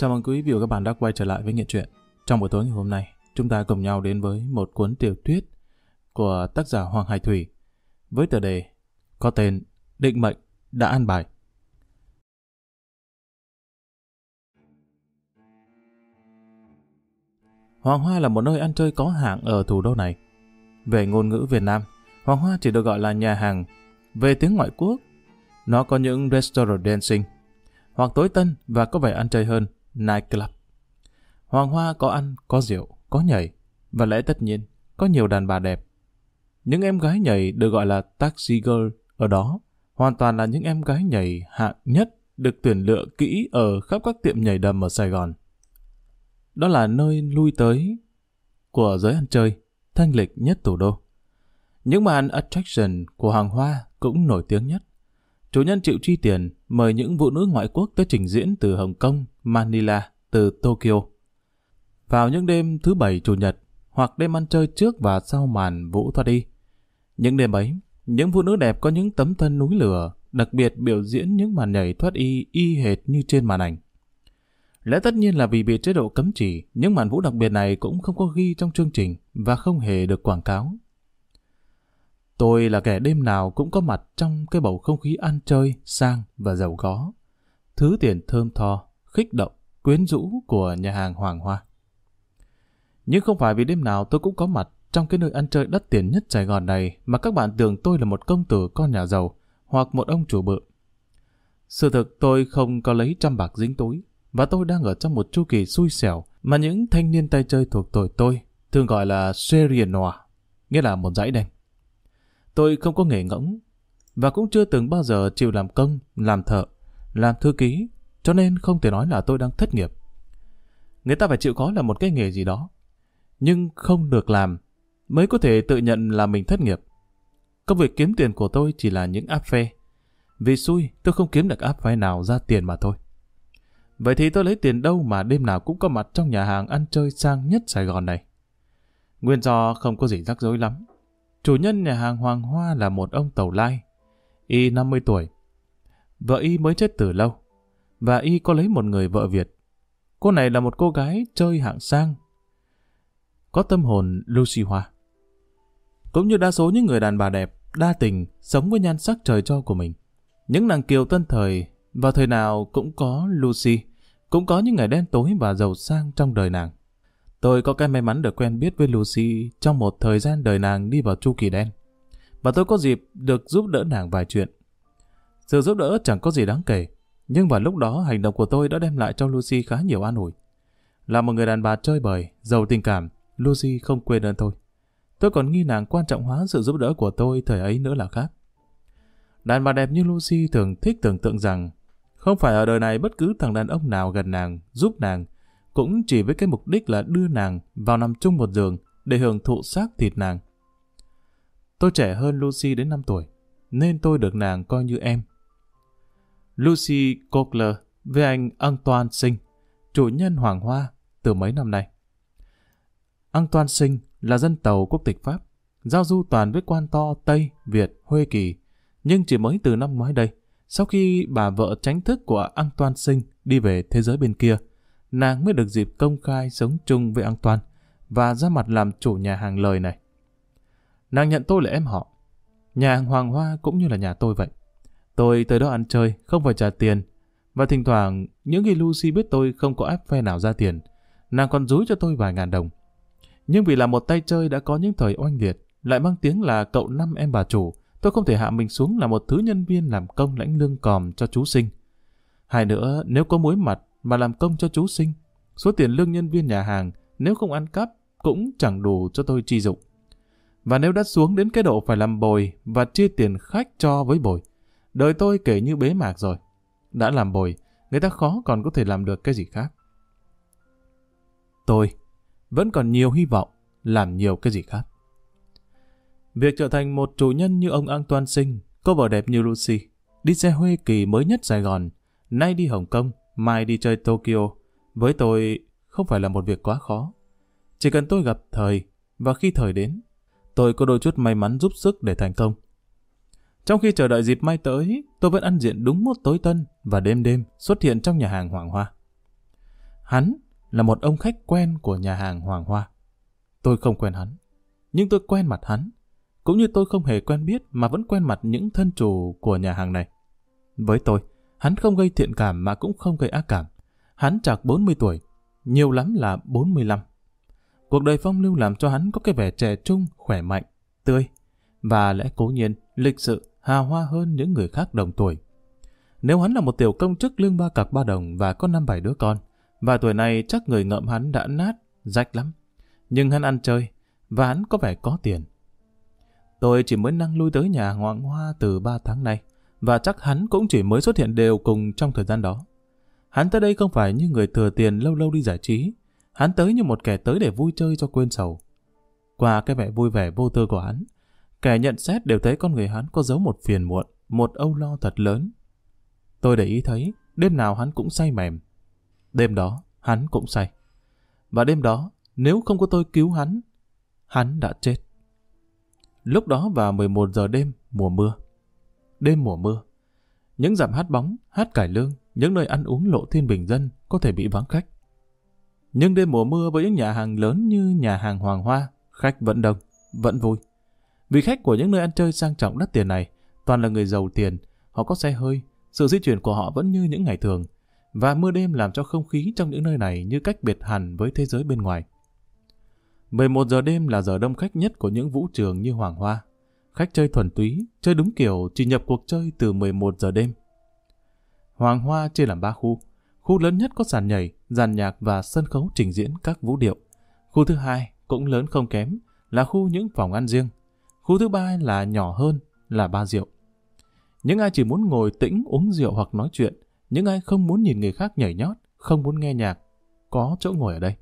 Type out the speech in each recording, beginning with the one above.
Chào mừng quý vị và các bạn đã quay trở lại với Nghiện Truyện. Trong buổi tối ngày hôm nay, chúng ta cùng nhau đến với một cuốn tiểu thuyết của tác giả Hoàng Hải Thủy với tựa đề có tên Định Mệnh Đã An Bài. Hoàng Hoa là một nơi ăn chơi có hạng ở thủ đô này. Về ngôn ngữ Việt Nam, Hoàng Hoa chỉ được gọi là nhà hàng. Về tiếng ngoại quốc, nó có những restaurant dancing, hoặc tối tân và có vẻ ăn chơi hơn, nightclub. Hoàng Hoa có ăn, có rượu, có nhảy, và lẽ tất nhiên, có nhiều đàn bà đẹp. Những em gái nhảy được gọi là taxi girl ở đó, hoàn toàn là những em gái nhảy hạng nhất được tuyển lựa kỹ ở khắp các tiệm nhảy đầm ở Sài Gòn. Đó là nơi lui tới của giới ăn chơi, thanh lịch nhất thủ đô. Những màn attraction của Hoàng Hoa cũng nổi tiếng nhất. Chủ nhân chịu chi tiền mời những phụ nữ ngoại quốc tới trình diễn từ Hồng Kông, Manila, từ Tokyo. Vào những đêm thứ Bảy, Chủ nhật, hoặc đêm ăn chơi trước và sau màn vũ thoát y. Những đêm ấy, những phụ nữ đẹp có những tấm thân núi lửa, đặc biệt biểu diễn những màn nhảy thoát y hệt như trên màn ảnh. Lẽ tất nhiên là vì bị chế độ cấm chỉ, những màn vũ đặc biệt này cũng không có ghi trong chương trình và không hề được quảng cáo. Tôi là kẻ đêm nào cũng có mặt trong cái bầu không khí ăn chơi, sang và giàu có. Thứ tiền thơm tho, khích động, quyến rũ của nhà hàng Hoàng Hoa. Nhưng không phải vì đêm nào tôi cũng có mặt trong cái nơi ăn chơi đắt tiền nhất Sài Gòn này mà các bạn tưởng tôi là một công tử con nhà giàu hoặc một ông chủ bự. Sự thực tôi không có lấy trăm bạc dính túi và tôi đang ở trong một chu kỳ xui xẻo mà những thanh niên tay chơi thuộc tuổi tôi thường gọi là serie noire, nghĩa là một dãy đen. Tôi không có nghề ngỗng và cũng chưa từng bao giờ chịu làm công, làm thợ, làm thư ký, cho nên không thể nói là tôi đang thất nghiệp. Người ta phải chịu khó làm một cái nghề gì đó, nhưng không được làm mới có thể tự nhận là mình thất nghiệp. Công việc kiếm tiền của tôi chỉ là những áp phê. Vì xui tôi không kiếm được áp phê nào ra tiền mà thôi. Vậy thì tôi lấy tiền đâu mà đêm nào cũng có mặt trong nhà hàng ăn chơi sang nhất Sài Gòn này? Nguyên do không có gì rắc rối lắm. Chủ nhân nhà hàng Hoàng Hoa là một ông Tàu Lai. Y 50 tuổi. Vợ Y mới chết từ lâu. Và Y có lấy một người vợ Việt. Cô này là một cô gái chơi hạng sang, có tâm hồn Lucy Hoa. Cũng như đa số những người đàn bà đẹp, đa tình, sống với nhan sắc trời cho của mình. Những nàng kiều tân thời, vào thời nào cũng có Lucy, cũng có những ngày đen tối và giàu sang trong đời nàng. Tôi có cái may mắn được quen biết với Lucy trong một thời gian đời nàng đi vào chu kỳ đen. Và tôi có dịp được giúp đỡ nàng vài chuyện. Sự giúp đỡ chẳng có gì đáng kể, nhưng vào lúc đó hành động của tôi đã đem lại cho Lucy khá nhiều an ủi. Là một người đàn bà chơi bời, giàu tình cảm, Lucy không quên ơn tôi. Tôi còn nghi nàng quan trọng hóa sự giúp đỡ của tôi thời ấy nữa là khác. Đàn bà đẹp như Lucy thường thích tưởng tượng rằng không phải ở đời này bất cứ thằng đàn ông nào gần nàng, giúp nàng, cũng chỉ với cái mục đích là đưa nàng vào nằm chung một giường để hưởng thụ xác thịt nàng. Tôi trẻ hơn Lucy đến 5 tuổi, nên tôi được nàng coi như em. Lucy Cochler với anh Antoine Sinh, chủ nhân Hoàng Hoa từ mấy năm nay. Antoine Sinh là dân Tàu quốc tịch Pháp, giao du toàn với quan to Tây, Việt, Huê Kỳ, nhưng chỉ mới từ năm ngoái đây, sau khi bà vợ tránh thức của Antoine Sinh đi về thế giới bên kia, nàng mới được dịp công khai sống chung với Antoine và ra mặt làm chủ nhà hàng lời này. Nàng nhận tôi là em họ. Nhà hàng Hoàng Hoa cũng như là nhà tôi vậy. Tôi tới đó ăn chơi, không phải trả tiền. Và thỉnh thoảng, những khi Lucy biết tôi không có áp phe nào ra tiền, nàng còn dúi cho tôi vài ngàn đồng. Nhưng vì là một tay chơi đã có những thời oanh liệt, lại mang tiếng là cậu năm em bà chủ, tôi không thể hạ mình xuống là một thứ nhân viên làm công lãnh lương còm cho chú Sinh. Hai nữa, nếu có muối mặt mà làm công cho chú Sinh, số tiền lương nhân viên nhà hàng nếu không ăn cắp cũng chẳng đủ cho tôi chi dụng. Và nếu đã xuống đến cái độ phải làm bồi và chia tiền khách cho với bồi, đời tôi kể như bế mạc rồi. Đã làm bồi, người ta khó còn có thể làm được cái gì khác. Tôi vẫn còn nhiều hy vọng làm nhiều cái gì khác. Việc trở thành một chủ nhân như ông Antoine Sinh, cô vợ đẹp như Lucy, đi xe Huê Kỳ mới nhất Sài Gòn, nay đi Hồng Kông, mai đi chơi Tokyo, với tôi không phải là một việc quá khó. Chỉ cần tôi gặp thời, và khi thời đến, tôi có đôi chút may mắn giúp sức để thành công. Trong khi chờ đợi dịp mai tới, tôi vẫn ăn diện đúng một tối tân và đêm đêm xuất hiện trong nhà hàng Hoàng Hoa. Hắn là một ông khách quen của nhà hàng Hoàng Hoa. Tôi không quen hắn, nhưng tôi quen mặt hắn, cũng như tôi không hề quen biết mà vẫn quen mặt những thân chủ của nhà hàng này. Với tôi, hắn không gây thiện cảm mà cũng không gây ác cảm. Hắn chạc 40 tuổi, nhiều lắm là 45. Cuộc đời phong lưu làm cho hắn có cái vẻ trẻ trung, khỏe mạnh, tươi, và lẽ cố nhiên, lịch sự, hào hoa hơn những người khác đồng tuổi. Nếu hắn là một tiểu công chức lương 3 cọc 3 đồng và có 5-7 đứa con, và tuổi này chắc người ngợm hắn đã nát, rách lắm. Nhưng hắn ăn chơi, và hắn có vẻ có tiền. Tôi chỉ mới năng lui tới nhà Hoàng Hoa từ 3 tháng nay, và chắc hắn cũng chỉ mới xuất hiện đều cùng trong thời gian đó. Hắn tới đây không phải như người thừa tiền lâu lâu đi giải trí, hắn tới như một kẻ tới để vui chơi cho quên sầu. Qua cái vẻ vui vẻ vô tư của hắn, kẻ nhận xét đều thấy con người hắn có giấu một phiền muộn, một âu lo thật lớn. Tôi để ý thấy, đêm nào hắn cũng say mềm. Đêm đó, hắn cũng say. Và đêm đó, nếu không có tôi cứu hắn đã chết. Lúc đó vào 11 giờ đêm, mùa mưa. Đêm mùa mưa. Những dặm hát bóng, hát cải lương, những nơi ăn uống lộ thiên bình dân có thể bị vắng khách. Nhưng đêm mùa mưa với những nhà hàng lớn như nhà hàng Hoàng Hoa, khách vẫn đông, vẫn vui. Vì khách của những nơi ăn chơi sang trọng đắt tiền này toàn là người giàu tiền, họ có xe hơi, sự di chuyển của họ vẫn như những ngày thường, và mưa đêm làm cho không khí trong những nơi này như cách biệt hẳn với thế giới bên ngoài. 11 giờ đêm là giờ đông khách nhất của những vũ trường như Hoàng Hoa. Khách chơi thuần túy, chơi đúng kiểu chỉ nhập cuộc chơi từ 11 giờ đêm. Hoàng Hoa chia làm 3 khu. Khu lớn nhất có sàn nhảy, dàn nhạc và sân khấu trình diễn các vũ điệu. Khu thứ hai, cũng lớn không kém, là khu những phòng ăn riêng. Khu thứ ba là nhỏ hơn, là bar rượu. Những ai chỉ muốn ngồi tĩnh uống rượu hoặc nói chuyện, những ai không muốn nhìn người khác nhảy nhót, không muốn nghe nhạc, có chỗ ngồi ở đây.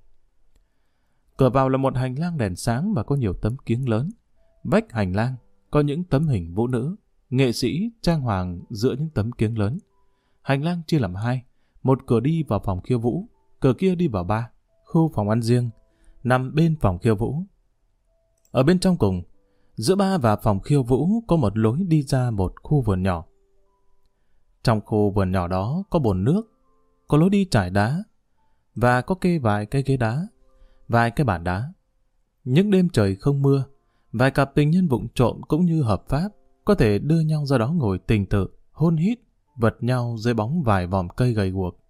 Cửa vào là một hành lang đèn sáng và có nhiều tấm kiếng lớn. Vách hành lang có những tấm hình vũ nữ, nghệ sĩ trang hoàng giữa những tấm kiếng lớn. Hành lang chia làm 2, một cửa đi vào phòng khiêu vũ, cửa kia đi vào bar, khu phòng ăn riêng, nằm bên phòng khiêu vũ. Ở bên trong cùng, giữa bar và phòng khiêu vũ có một lối đi ra một khu vườn nhỏ. Trong khu vườn nhỏ đó có bồn nước, có lối đi trải đá, và có kê vài cái ghế đá, vài cái bàn đá. Những đêm trời không mưa, vài cặp tình nhân vụng trộm cũng như hợp pháp có thể đưa nhau ra đó ngồi tình tự, hôn hít, vật nhau dưới bóng vài vòm cây gầy guộc.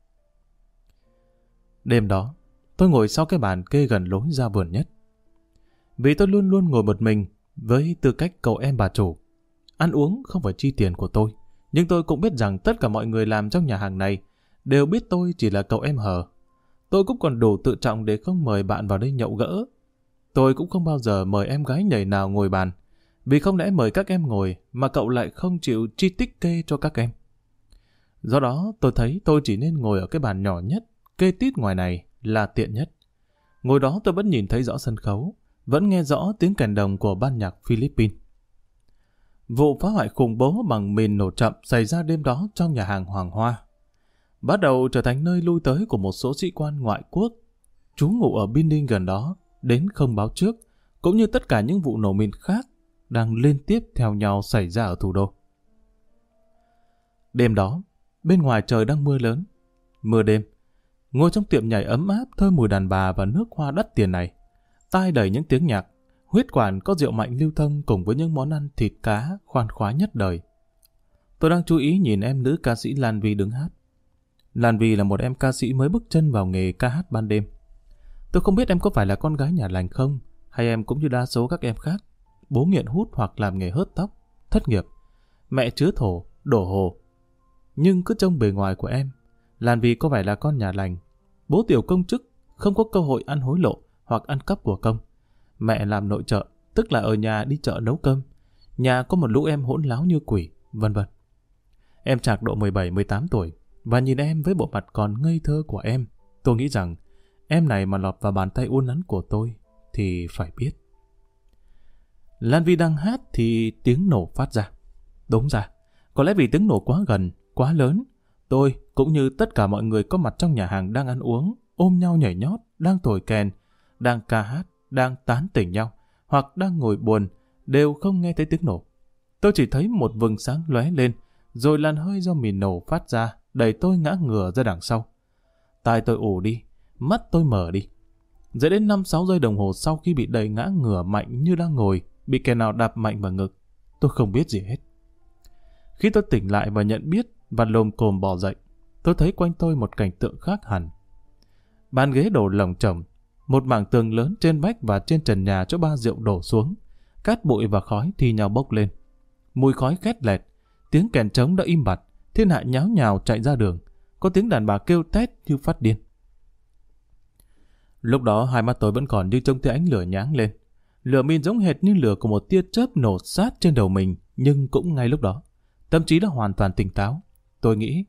Đêm đó, tôi ngồi sau cái bàn kê gần lối ra vườn nhất. Vì tôi luôn luôn ngồi một mình với tư cách cậu em bà chủ. Ăn uống không phải chi tiền của tôi, nhưng tôi cũng biết rằng tất cả mọi người làm trong nhà hàng này đều biết tôi chỉ là cậu em hờ. Tôi cũng còn đủ tự trọng để không mời bạn vào đây nhậu gỡ. Tôi cũng không bao giờ mời em gái nhảy nào ngồi bàn, vì không lẽ mời các em ngồi mà cậu lại không chịu chi tích kê cho các em. Do đó tôi thấy tôi chỉ nên ngồi ở cái bàn nhỏ nhất, kê tít ngoài này là tiện nhất. Ngồi đó tôi vẫn nhìn thấy rõ sân khấu, vẫn nghe rõ tiếng kèn đồng của ban nhạc Philippines. Vụ phá hoại khủng bố bằng mìn nổ chậm xảy ra đêm đó trong nhà hàng Hoàng Hoa, bắt đầu trở thành nơi lui tới của một số sĩ quan ngoại quốc trú ngụ ở building gần đó đến không báo trước, cũng như tất cả những vụ nổ mìn khác đang liên tiếp theo nhau xảy ra ở thủ đô. Đêm đó, bên ngoài trời đang mưa lớn, mưa đêm. Ngồi trong tiệm nhảy ấm áp thơm mùi đàn bà và nước hoa đắt tiền này, tai đầy những tiếng nhạc, huyết quản có rượu mạnh lưu thông cùng với những món ăn thịt cá khoan khoái nhất đời. Tôi đang chú ý nhìn em nữ ca sĩ Lan Vi đứng hát. Lan Vi là một em ca sĩ mới bước chân vào nghề ca hát ban đêm. Tôi không biết em có phải là con gái nhà lành không, hay em cũng như đa số các em khác, bố nghiện hút hoặc làm nghề hớt tóc, thất nghiệp, mẹ chứa thổ, đổ hồ. Nhưng cứ trông bề ngoài của em, Lan Vi có vẻ là con nhà lành, bố tiểu công chức, không có cơ hội ăn hối lộ hoặc ăn cắp của công. Mẹ làm nội trợ, tức là ở nhà đi chợ nấu cơm. Nhà có một lũ em hỗn láo như quỷ, vân vân. Em chạc độ 17-18 tuổi, và nhìn em với bộ mặt còn ngây thơ của em, tôi nghĩ rằng em này mà lọt vào bàn tay uốn nắn của tôi thì phải biết. Lan Vi đang hát thì tiếng nổ phát ra. Đúng ra, có lẽ vì tiếng nổ quá gần, quá lớn, tôi cũng như tất cả mọi người có mặt trong nhà hàng đang ăn uống, ôm nhau nhảy nhót, đang thổi kèn, đang ca hát, đang tán tỉnh nhau, hoặc đang ngồi buồn, đều không nghe thấy tiếng nổ. Tôi chỉ thấy một vầng sáng lóe lên, rồi làn hơi do mìn nổ phát ra, đẩy tôi ngã ngửa ra đằng sau. Tai tôi ù đi, mắt tôi mở đi. Dậy đến 5-6 giây đồng hồ sau khi bị đẩy ngã ngửa mạnh như đang ngồi, bị kẻ nào đạp mạnh vào ngực, tôi không biết gì hết. Khi tôi tỉnh lại và nhận biết và lồm cồm bò dậy, tôi thấy quanh tôi một cảnh tượng khác hẳn. Bàn ghế đổ lồng chồng, một mảng tường lớn trên vách và trên trần nhà chỗ ba rượu đổ xuống, cát bụi và khói thi nhau bốc lên. Mùi khói khét lẹt, tiếng kèn trống đã im bặt, thiên hạ nháo nhào chạy ra đường, có tiếng đàn bà kêu tét như phát điên. Lúc đó hai mắt tôi vẫn còn như trông thấy ánh lửa nháng lên. Lửa min giống hệt như lửa của một tia chớp nổ sát trên đầu mình, nhưng cũng ngay lúc đó, tâm trí đã hoàn toàn tỉnh táo. Tôi nghĩ,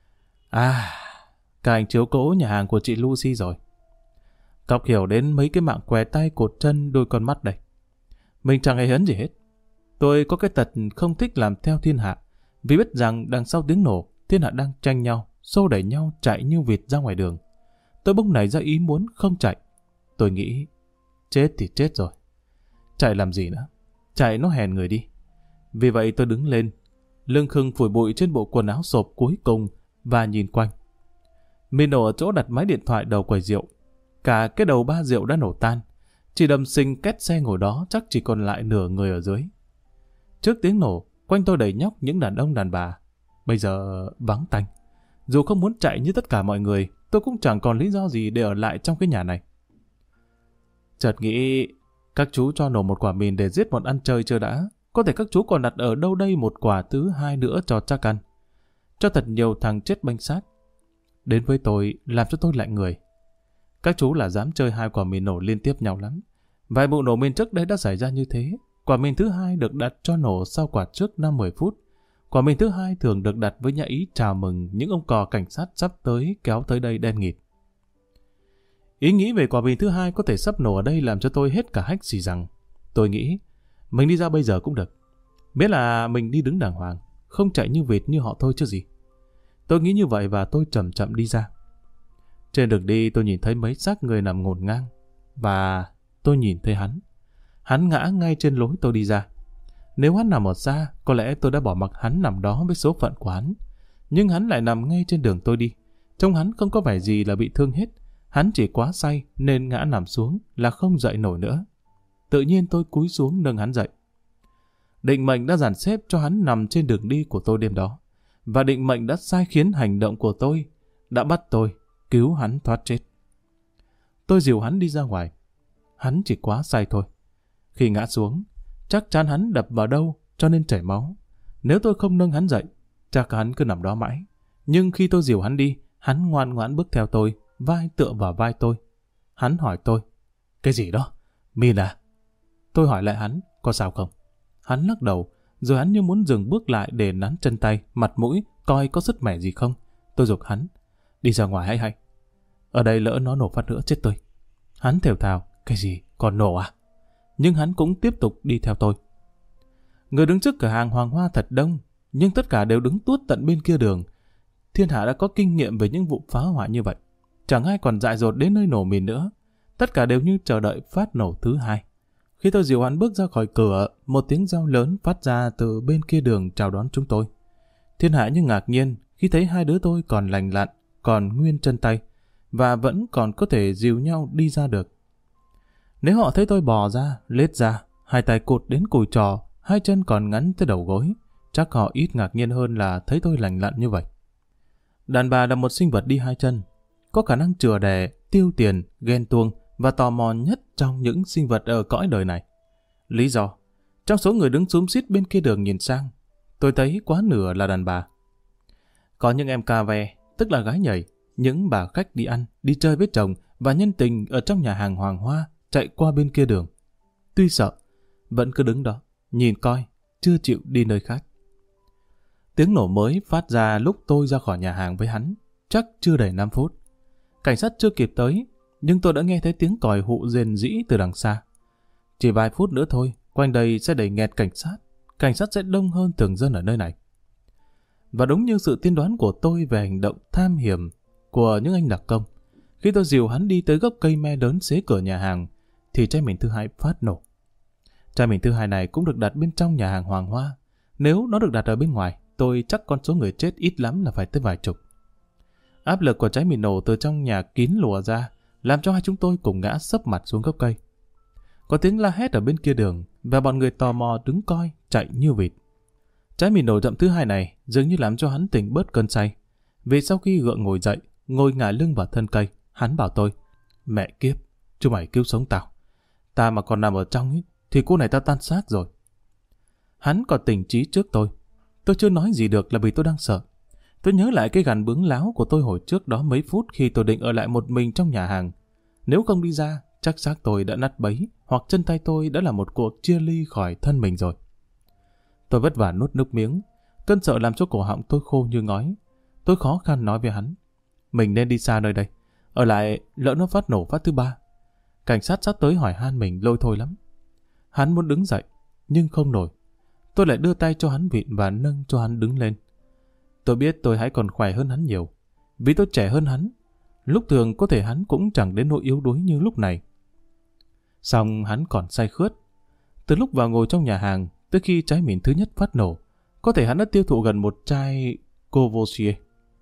cả ảnh chiếu cố nhà hàng của chị Lucy rồi. Cọc hiểu đến mấy cái mạng què tay cột chân đôi con mắt đây. Mình chẳng hề hấn gì hết. Tôi có cái tật không thích làm theo thiên hạ, vì biết rằng đằng sau tiếng nổ, thiên hạ đang tranh nhau, xô đẩy nhau chạy như vịt ra ngoài đường. Tôi bỗng nảy ra ý muốn không chạy. Tôi nghĩ, chết thì chết rồi. Chạy làm gì nữa? Chạy nó hèn người đi. Vì vậy tôi đứng lên, lưng khưng phủi bụi trên bộ quần áo xộp cuối cùng và nhìn quanh. Mìn nổ ở chỗ đặt máy điện thoại đầu quầy rượu. Cả cái đầu ba rượu đã nổ tan. Chỉ đầm xình két xe ngồi đó chắc chỉ còn lại nửa người ở dưới. Trước tiếng nổ, quanh tôi đầy nhóc những đàn ông đàn bà. Bây giờ vắng tanh. Dù không muốn chạy như tất cả mọi người, tôi cũng chẳng còn lý do gì để ở lại trong cái nhà này. Chợt nghĩ, các chú cho nổ một quả mìn để giết một ăn chơi chưa đã. Có thể các chú còn đặt ở đâu đây một quả thứ hai nữa cho chắc ăn. Cho thật nhiều thằng chết banh xác. Đến với tôi, làm cho tôi lạnh người. Các chú là dám chơi 2 quả mìn nổ liên tiếp nhau lắm. Vài vụ nổ mìn trước đây đã xảy ra như thế. Quả mìn thứ hai được đặt cho nổ sau quả trước 5-10 phút. Quả mìn thứ hai thường được đặt với nhã ý chào mừng những ông cò cảnh sát sắp tới kéo tới đây đen nghịt. Ý nghĩ về quả mìn thứ hai có thể sắp nổ ở đây làm cho tôi hết cả hách xì rằng. Tôi nghĩ, mình đi ra bây giờ cũng được. Biết là mình đi đứng đàng hoàng, không chạy như vịt như họ thôi chứ gì. Tôi nghĩ như vậy và tôi chậm chậm đi ra. Trên đường đi tôi nhìn thấy mấy xác người nằm ngổn ngang. Và tôi nhìn thấy hắn. Hắn ngã ngay trên lối tôi đi ra. Nếu hắn nằm ở xa, có lẽ tôi đã bỏ mặc hắn nằm đó với số phận của hắn. Nhưng hắn lại nằm ngay trên đường tôi đi. Trông hắn không có vẻ gì là bị thương hết. Hắn chỉ quá say nên ngã nằm xuống là không dậy nổi nữa. Tự nhiên tôi cúi xuống nâng hắn dậy. Định mệnh đã dàn xếp cho hắn nằm trên đường đi của tôi đêm đó. Và định mệnh đã sai khiến hành động của tôi, đã bắt tôi cứu hắn thoát chết. Tôi dìu hắn đi ra ngoài. Hắn chỉ quá say thôi. Khi ngã xuống, chắc chắn hắn đập vào đâu cho nên chảy máu. Nếu tôi không nâng hắn dậy, chắc hắn cứ nằm đó mãi. Nhưng khi tôi dìu hắn đi, hắn ngoan ngoãn bước theo tôi, vai tựa vào vai tôi. Hắn hỏi tôi, cái gì đó? Min à? Tôi hỏi lại hắn, có sao không? Hắn lắc đầu, rồi hắn như muốn dừng bước lại để nắn chân tay, mặt mũi, coi có sứt mẻ gì không. Tôi giục hắn, đi ra ngoài hay. Ở đây lỡ nó nổ phát nữa chết tôi. Hắn thều thào, cái gì, còn nổ à? Nhưng hắn cũng tiếp tục đi theo tôi. Người đứng trước cửa hàng Hoàng Hoa thật đông, nhưng tất cả đều đứng tuốt tận bên kia đường. Thiên hạ đã có kinh nghiệm về những vụ phá hoại như vậy. Chẳng ai còn dại dột đến nơi nổ mìn nữa. Tất cả đều như chờ đợi phát nổ thứ hai. Khi tôi dìu hắn bước ra khỏi cửa, một tiếng reo lớn phát ra từ bên kia đường chào đón chúng tôi. Thiên hạ như ngạc nhiên khi thấy hai đứa tôi còn lành lặn, còn nguyên chân tay, và vẫn còn có thể dìu nhau đi ra được. Nếu họ thấy tôi bò ra, lết ra, hai tay cụt đến cùi trò, hai chân còn ngắn tới đầu gối, chắc họ ít ngạc nhiên hơn là thấy tôi lành lặn như vậy. Đàn bà là một sinh vật đi hai chân, có khả năng chừa đẻ, tiêu tiền, ghen tuông và tò mò nhất trong những sinh vật ở cõi đời này. Lý do, trong số người đứng xúm xít bên kia đường nhìn sang, tôi thấy quá nửa là đàn bà. Có những em cà ve, tức là gái nhảy, những bà khách đi ăn, đi chơi với chồng và nhân tình ở trong nhà hàng Hoàng Hoa chạy qua bên kia đường. Tuy sợ, vẫn cứ đứng đó, nhìn coi, chưa chịu đi nơi khác. Tiếng nổ mới phát ra lúc tôi ra khỏi nhà hàng với hắn, chắc chưa đầy 5 phút. Cảnh sát chưa kịp tới, nhưng tôi đã nghe thấy tiếng còi hụ rền rĩ từ đằng xa. Chỉ vài phút nữa thôi, quanh đây sẽ đầy nghẹt cảnh sát sẽ đông hơn thường dân ở nơi này. Và đúng như sự tiên đoán của tôi về hành động tham hiểm của những anh đặc công, khi tôi dìu hắn đi tới gốc cây me lớn xế cửa nhà hàng, thì chai mìn thứ hai phát nổ. Chai mìn thứ hai này cũng được đặt bên trong nhà hàng Hoàng Hoa. Nếu nó được đặt ở bên ngoài, tôi chắc con số người chết ít lắm là phải tới vài chục. Áp lực của trái mìn nổ từ trong nhà kín lùa ra, làm cho hai chúng tôi cùng ngã sấp mặt xuống gốc cây. Có tiếng la hét ở bên kia đường và bọn người tò mò đứng coi, chạy như vịt. Trái mì nổ chậm thứ hai này dường như làm cho hắn tỉnh bớt cơn say. Vì sau khi gượng ngồi dậy, ngồi ngả lưng vào thân cây, hắn bảo tôi: mẹ kiếp, chúng mày cứu sống tao. Ta mà còn nằm ở trong ấy, thì cô này ta tan xác rồi. Hắn còn tỉnh trí trước tôi. Tôi chưa nói gì được là vì tôi đang sợ. Tôi nhớ lại cái gằn bướng láo của tôi hồi trước đó mấy phút khi tôi định ở lại một mình trong nhà hàng. Nếu không đi ra, chắc xác tôi đã nát bấy, hoặc chân tay tôi đã là một cuộc chia ly khỏi thân mình rồi. Tôi vất vả nuốt nước miếng. Cơn sợ làm cho cổ họng tôi khô như ngói. Tôi khó khăn nói với hắn: mình nên đi xa nơi đây. Ở lại lỡ nó phát nổ phát thứ ba. Cảnh sát sắp tới hỏi han mình lôi thôi lắm. Hắn muốn đứng dậy, nhưng không nổi. Tôi lại đưa tay cho hắn vịn và nâng cho hắn đứng lên. Tôi biết tôi hãy còn khỏe hơn hắn nhiều, vì tôi trẻ hơn hắn. Lúc thường có thể hắn cũng chẳng đến nỗi yếu đuối như lúc này. Xong hắn còn say khướt. Từ lúc vào ngồi trong nhà hàng tới khi trái mìn thứ nhất phát nổ, có thể hắn đã tiêu thụ gần một chai Courvoisier.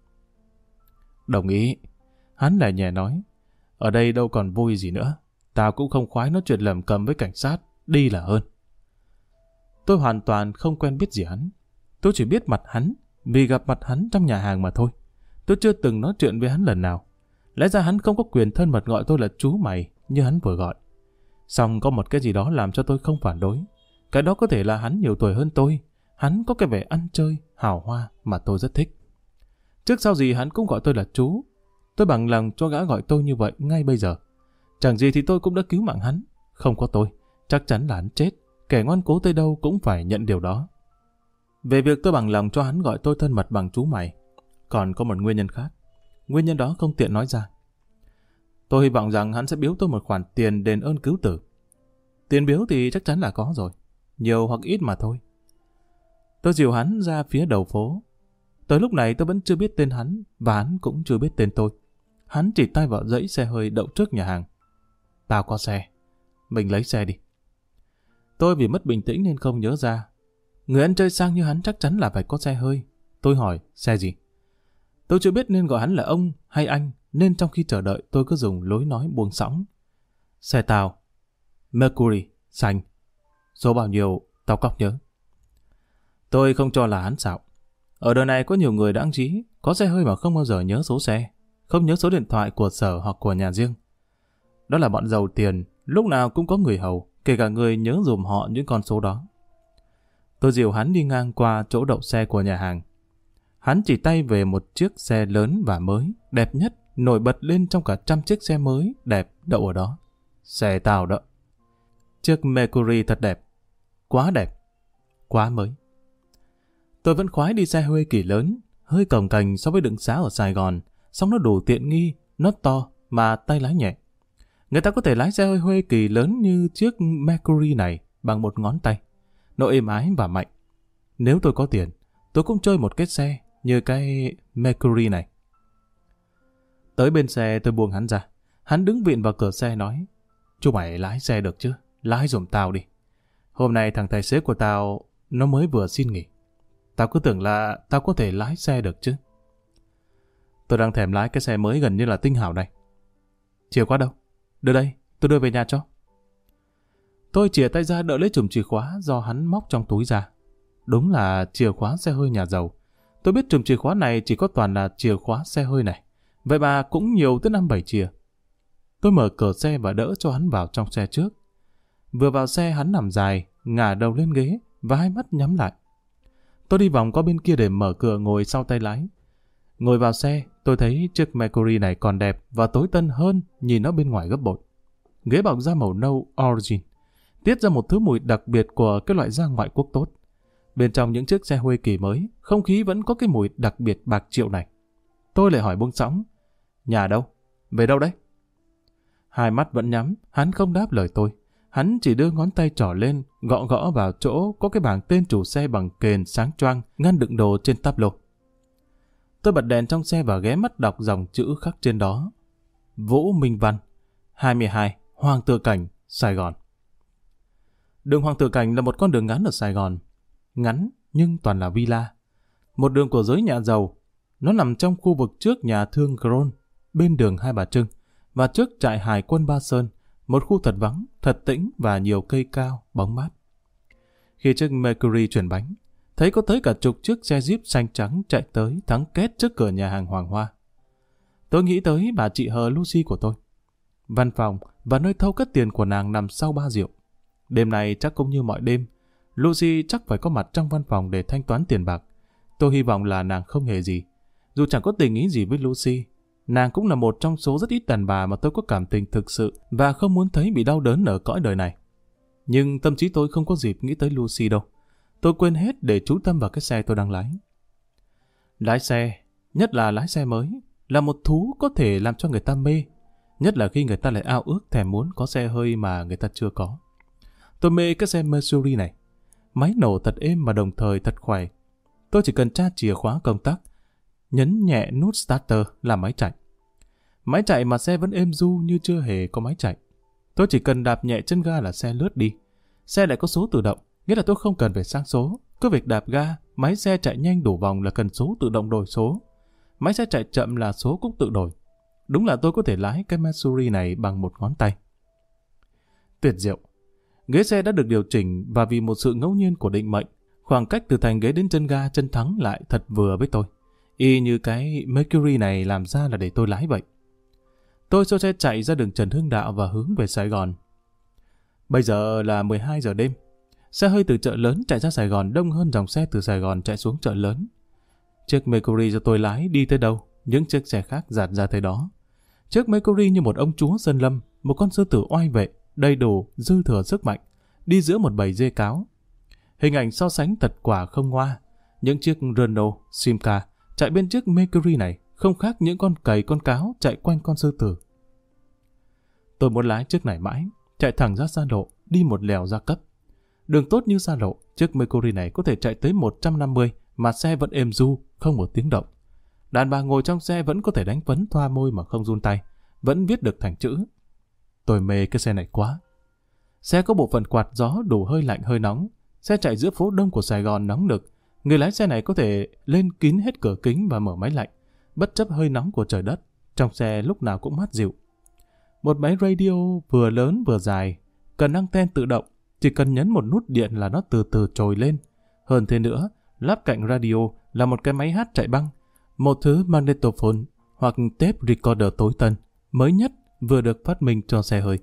Đồng ý. Hắn lại nhẹ nói: ở đây đâu còn vui gì nữa. Tao cũng không khoái nói chuyện lầm cầm với cảnh sát. Đi là hơn. Tôi hoàn toàn không quen biết gì hắn. Tôi chỉ biết mặt hắn vì gặp mặt hắn trong nhà hàng mà thôi. Tôi chưa từng nói chuyện với hắn lần nào. Lẽ ra hắn không có quyền thân mật gọi tôi là chú mày như hắn vừa gọi. Xong có một cái gì đó làm cho tôi không phản đối. Cái đó có thể là hắn nhiều tuổi hơn tôi. Hắn có cái vẻ ăn chơi, hào hoa mà tôi rất thích. Trước sau gì hắn cũng gọi tôi là chú. Tôi bằng lòng cho gã gọi tôi như vậy ngay bây giờ. Chẳng gì thì tôi cũng đã cứu mạng hắn. Không có tôi, chắc chắn là hắn chết. Kẻ ngoan cố tới đâu cũng phải nhận điều đó. Về việc tôi bằng lòng cho hắn gọi tôi thân mật bằng chú mày, còn có một nguyên nhân khác. Nguyên nhân đó không tiện nói ra. Tôi hy vọng rằng hắn sẽ biếu tôi một khoản tiền đền ơn cứu tử. Tiền biếu thì chắc chắn là có rồi, nhiều hoặc ít mà thôi. Tôi dìu hắn ra phía đầu phố. Tới lúc này tôi vẫn chưa biết tên hắn, và hắn cũng chưa biết tên tôi. Hắn chỉ tay vào dãy xe hơi đậu trước nhà hàng. Tao có xe, mình lấy xe đi. Tôi vì mất bình tĩnh nên không nhớ ra. Người ăn chơi sang như hắn chắc chắn là phải có xe hơi. Tôi hỏi, xe gì? Tôi chưa biết nên gọi hắn là ông hay anh, nên trong khi chờ đợi tôi cứ dùng lối nói buông xõng. Xe tao, Mercury, xanh. Số bao nhiêu, tao cóc nhớ. Tôi không cho là hắn xạo. Ở đời này có nhiều người đáng trí, có xe hơi mà không bao giờ nhớ số xe, không nhớ số điện thoại của sở hoặc của nhà riêng. Đó là bọn giàu tiền, lúc nào cũng có người hầu, kể cả người nhớ dùm họ những con số đó. Tôi dìu hắn đi ngang qua chỗ đậu xe của nhà hàng. Hắn chỉ tay về một chiếc xe lớn và mới, đẹp nhất, nổi bật lên trong cả trăm chiếc xe mới, đẹp đậu ở đó. Xe tao đó. Chiếc Mercury thật đẹp, quá mới. Tôi vẫn khoái đi xe Huê Kỳ lớn, hơi cồng kềnh so với đựng xá ở Sài Gòn, song nó đủ tiện nghi, nó to mà tay lái nhẹ. Người ta có thể lái xe hơi Huê Kỳ lớn như chiếc Mercury này bằng một ngón tay. Nó êm ái và mạnh. Nếu tôi có tiền, tôi cũng chơi một cái xe như cái Mercury này. Tới bên xe tôi buông hắn ra. Hắn đứng vịn vào cửa xe nói: chú mày lái xe được chứ? Lái giùm tao đi. Hôm nay thằng tài xế của tao nó mới vừa xin nghỉ. Tao cứ tưởng là tao có thể lái xe được chứ. Tôi đang thèm lái cái xe mới gần như là tinh hảo này. Chìa khóa đâu? Đưa đây, tôi đưa về nhà cho. Tôi chìa tay ra đỡ lấy chùm chìa khóa do hắn móc trong túi ra. Đúng là chìa khóa xe hơi nhà giàu. Tôi biết chùm chìa khóa này chỉ có toàn là chìa khóa xe hơi này. Vậy mà cũng nhiều tới 5-7 chìa. Tôi mở cửa xe và đỡ cho hắn vào trong xe trước. Vừa vào xe hắn nằm dài, ngả đầu lên ghế và hai mắt nhắm lại. Tôi đi vòng qua bên kia để mở cửa ngồi sau tay lái. Ngồi vào xe, tôi thấy chiếc Mercury này còn đẹp và tối tân hơn nhìn nó bên ngoài gấp bội. Ghế bọc da màu nâu Origin tiết ra một thứ mùi đặc biệt của cái loại da ngoại quốc tốt. Bên trong những chiếc xe Huê Kỳ mới, không khí vẫn có cái mùi đặc biệt bạc triệu này. Tôi lại hỏi buông xõng: nhà đâu? Về đâu đấy? Hai mắt vẫn nhắm, hắn không đáp lời tôi. Hắn chỉ đưa ngón tay trỏ lên, gõ gõ vào chỗ có cái bảng tên chủ xe bằng kền sáng choang, ngăn đựng đồ trên táp lô. Tôi bật đèn trong xe và ghé mắt đọc dòng chữ khắc trên đó: Vũ Minh Văn, 22, Hoàng Tử Cảnh, Sài Gòn. Đường Hoàng Tử Cảnh là một con đường ngắn ở Sài Gòn. Ngắn nhưng toàn là villa. Một đường của giới nhà giàu. Nó nằm trong khu vực trước nhà thương Gron, bên đường Hai Bà Trưng, và trước trại hải quân Ba Sơn, một khu thật vắng, thật tĩnh và nhiều cây cao, bóng mát. Khi chiếc Mercury chuyển bánh, thấy có tới cả chục chiếc xe Jeep xanh trắng chạy tới thắng két trước cửa nhà hàng Hoàng Hoa. Tôi nghĩ tới bà chị Hờ Lucy của tôi. Văn phòng và nơi thâu cất tiền của nàng nằm sau ba rượu. Đêm này chắc cũng như mọi đêm, Lucy chắc phải có mặt trong văn phòng để thanh toán tiền bạc. Tôi hy vọng là nàng không hề gì. Dù chẳng có tình ý gì với Lucy, nàng cũng là một trong số rất ít đàn bà mà tôi có cảm tình thực sự và không muốn thấy bị đau đớn ở cõi đời này. Nhưng tâm trí tôi không có dịp nghĩ tới Lucy đâu. Tôi quên hết để chú tâm vào cái xe tôi đang lái. Lái xe, nhất là lái xe mới, là một thú có thể làm cho người ta mê. Nhất là khi người ta lại ao ước thèm muốn có xe hơi mà người ta chưa có. Tôi mê cái xe Mercury này. Máy nổ thật êm mà đồng thời thật khỏe. Tôi chỉ cần tra chìa khóa công tắc, nhấn nhẹ nút starter là máy chạy. Máy chạy mà xe vẫn êm du như chưa hề có máy chạy. Tôi chỉ cần đạp nhẹ chân ga là xe lướt đi. Xe lại có số tự động, nghĩa là tôi không cần phải sang số. Cứ việc đạp ga, máy xe chạy nhanh đủ vòng là cần số tự động đổi số. Máy xe chạy chậm là số cũng tự đổi. Đúng là tôi có thể lái cái Mercury này bằng một ngón tay. Tuyệt diệu. Ghế xe đã được điều chỉnh và vì một sự ngẫu nhiên của định mệnh, khoảng cách từ thành ghế đến chân ga chân thắng lại thật vừa với tôi. Y như cái Mercury này làm ra là để tôi lái vậy. Tôi cho xe chạy ra đường Trần Hưng Đạo và hướng về Sài Gòn. Bây giờ là 12 giờ đêm. Xe hơi từ chợ lớn chạy ra Sài Gòn đông hơn dòng xe từ Sài Gòn chạy xuống chợ lớn. Chiếc Mercury do tôi lái đi tới đâu, những chiếc xe khác dạt ra tới đó. Chiếc Mercury như một ông chúa sơn lâm, một con sư tử oai vệ, đầy đủ, dư thừa sức mạnh, đi giữa một bầy dê cáo. Hình ảnh so sánh thật quả không ngoa. Những chiếc Renault, Simca chạy bên chiếc Mercury này không khác những con cầy con cáo chạy quanh con sư tử. Tôi muốn lái chiếc này mãi, chạy thẳng ra xa lộ, đi một lèo ra cấp. Đường tốt như xa lộ, chiếc Mercury này có thể chạy tới 150 mà xe vẫn êm du, không một tiếng động. Đàn bà ngồi trong xe vẫn có thể đánh phấn thoa môi mà không run tay, vẫn viết được thành chữ. Tôi mê cái xe này quá. Xe có bộ phận quạt gió đủ hơi lạnh hơi nóng. Xe chạy giữa phố đông của Sài Gòn nóng nực. Người lái xe này có thể lên kín hết cửa kính và mở máy lạnh, bất chấp hơi nóng của trời đất. Trong xe lúc nào cũng mát dịu. Một máy radio vừa lớn vừa dài, cần anten tự động, chỉ cần nhấn một nút điện là nó từ từ trồi lên. Hơn thế nữa, lắp cạnh radio là một cái máy hát chạy băng, một thứ magnetophone hoặc tape recorder tối tân, mới nhất vừa được phát minh cho xe hơi.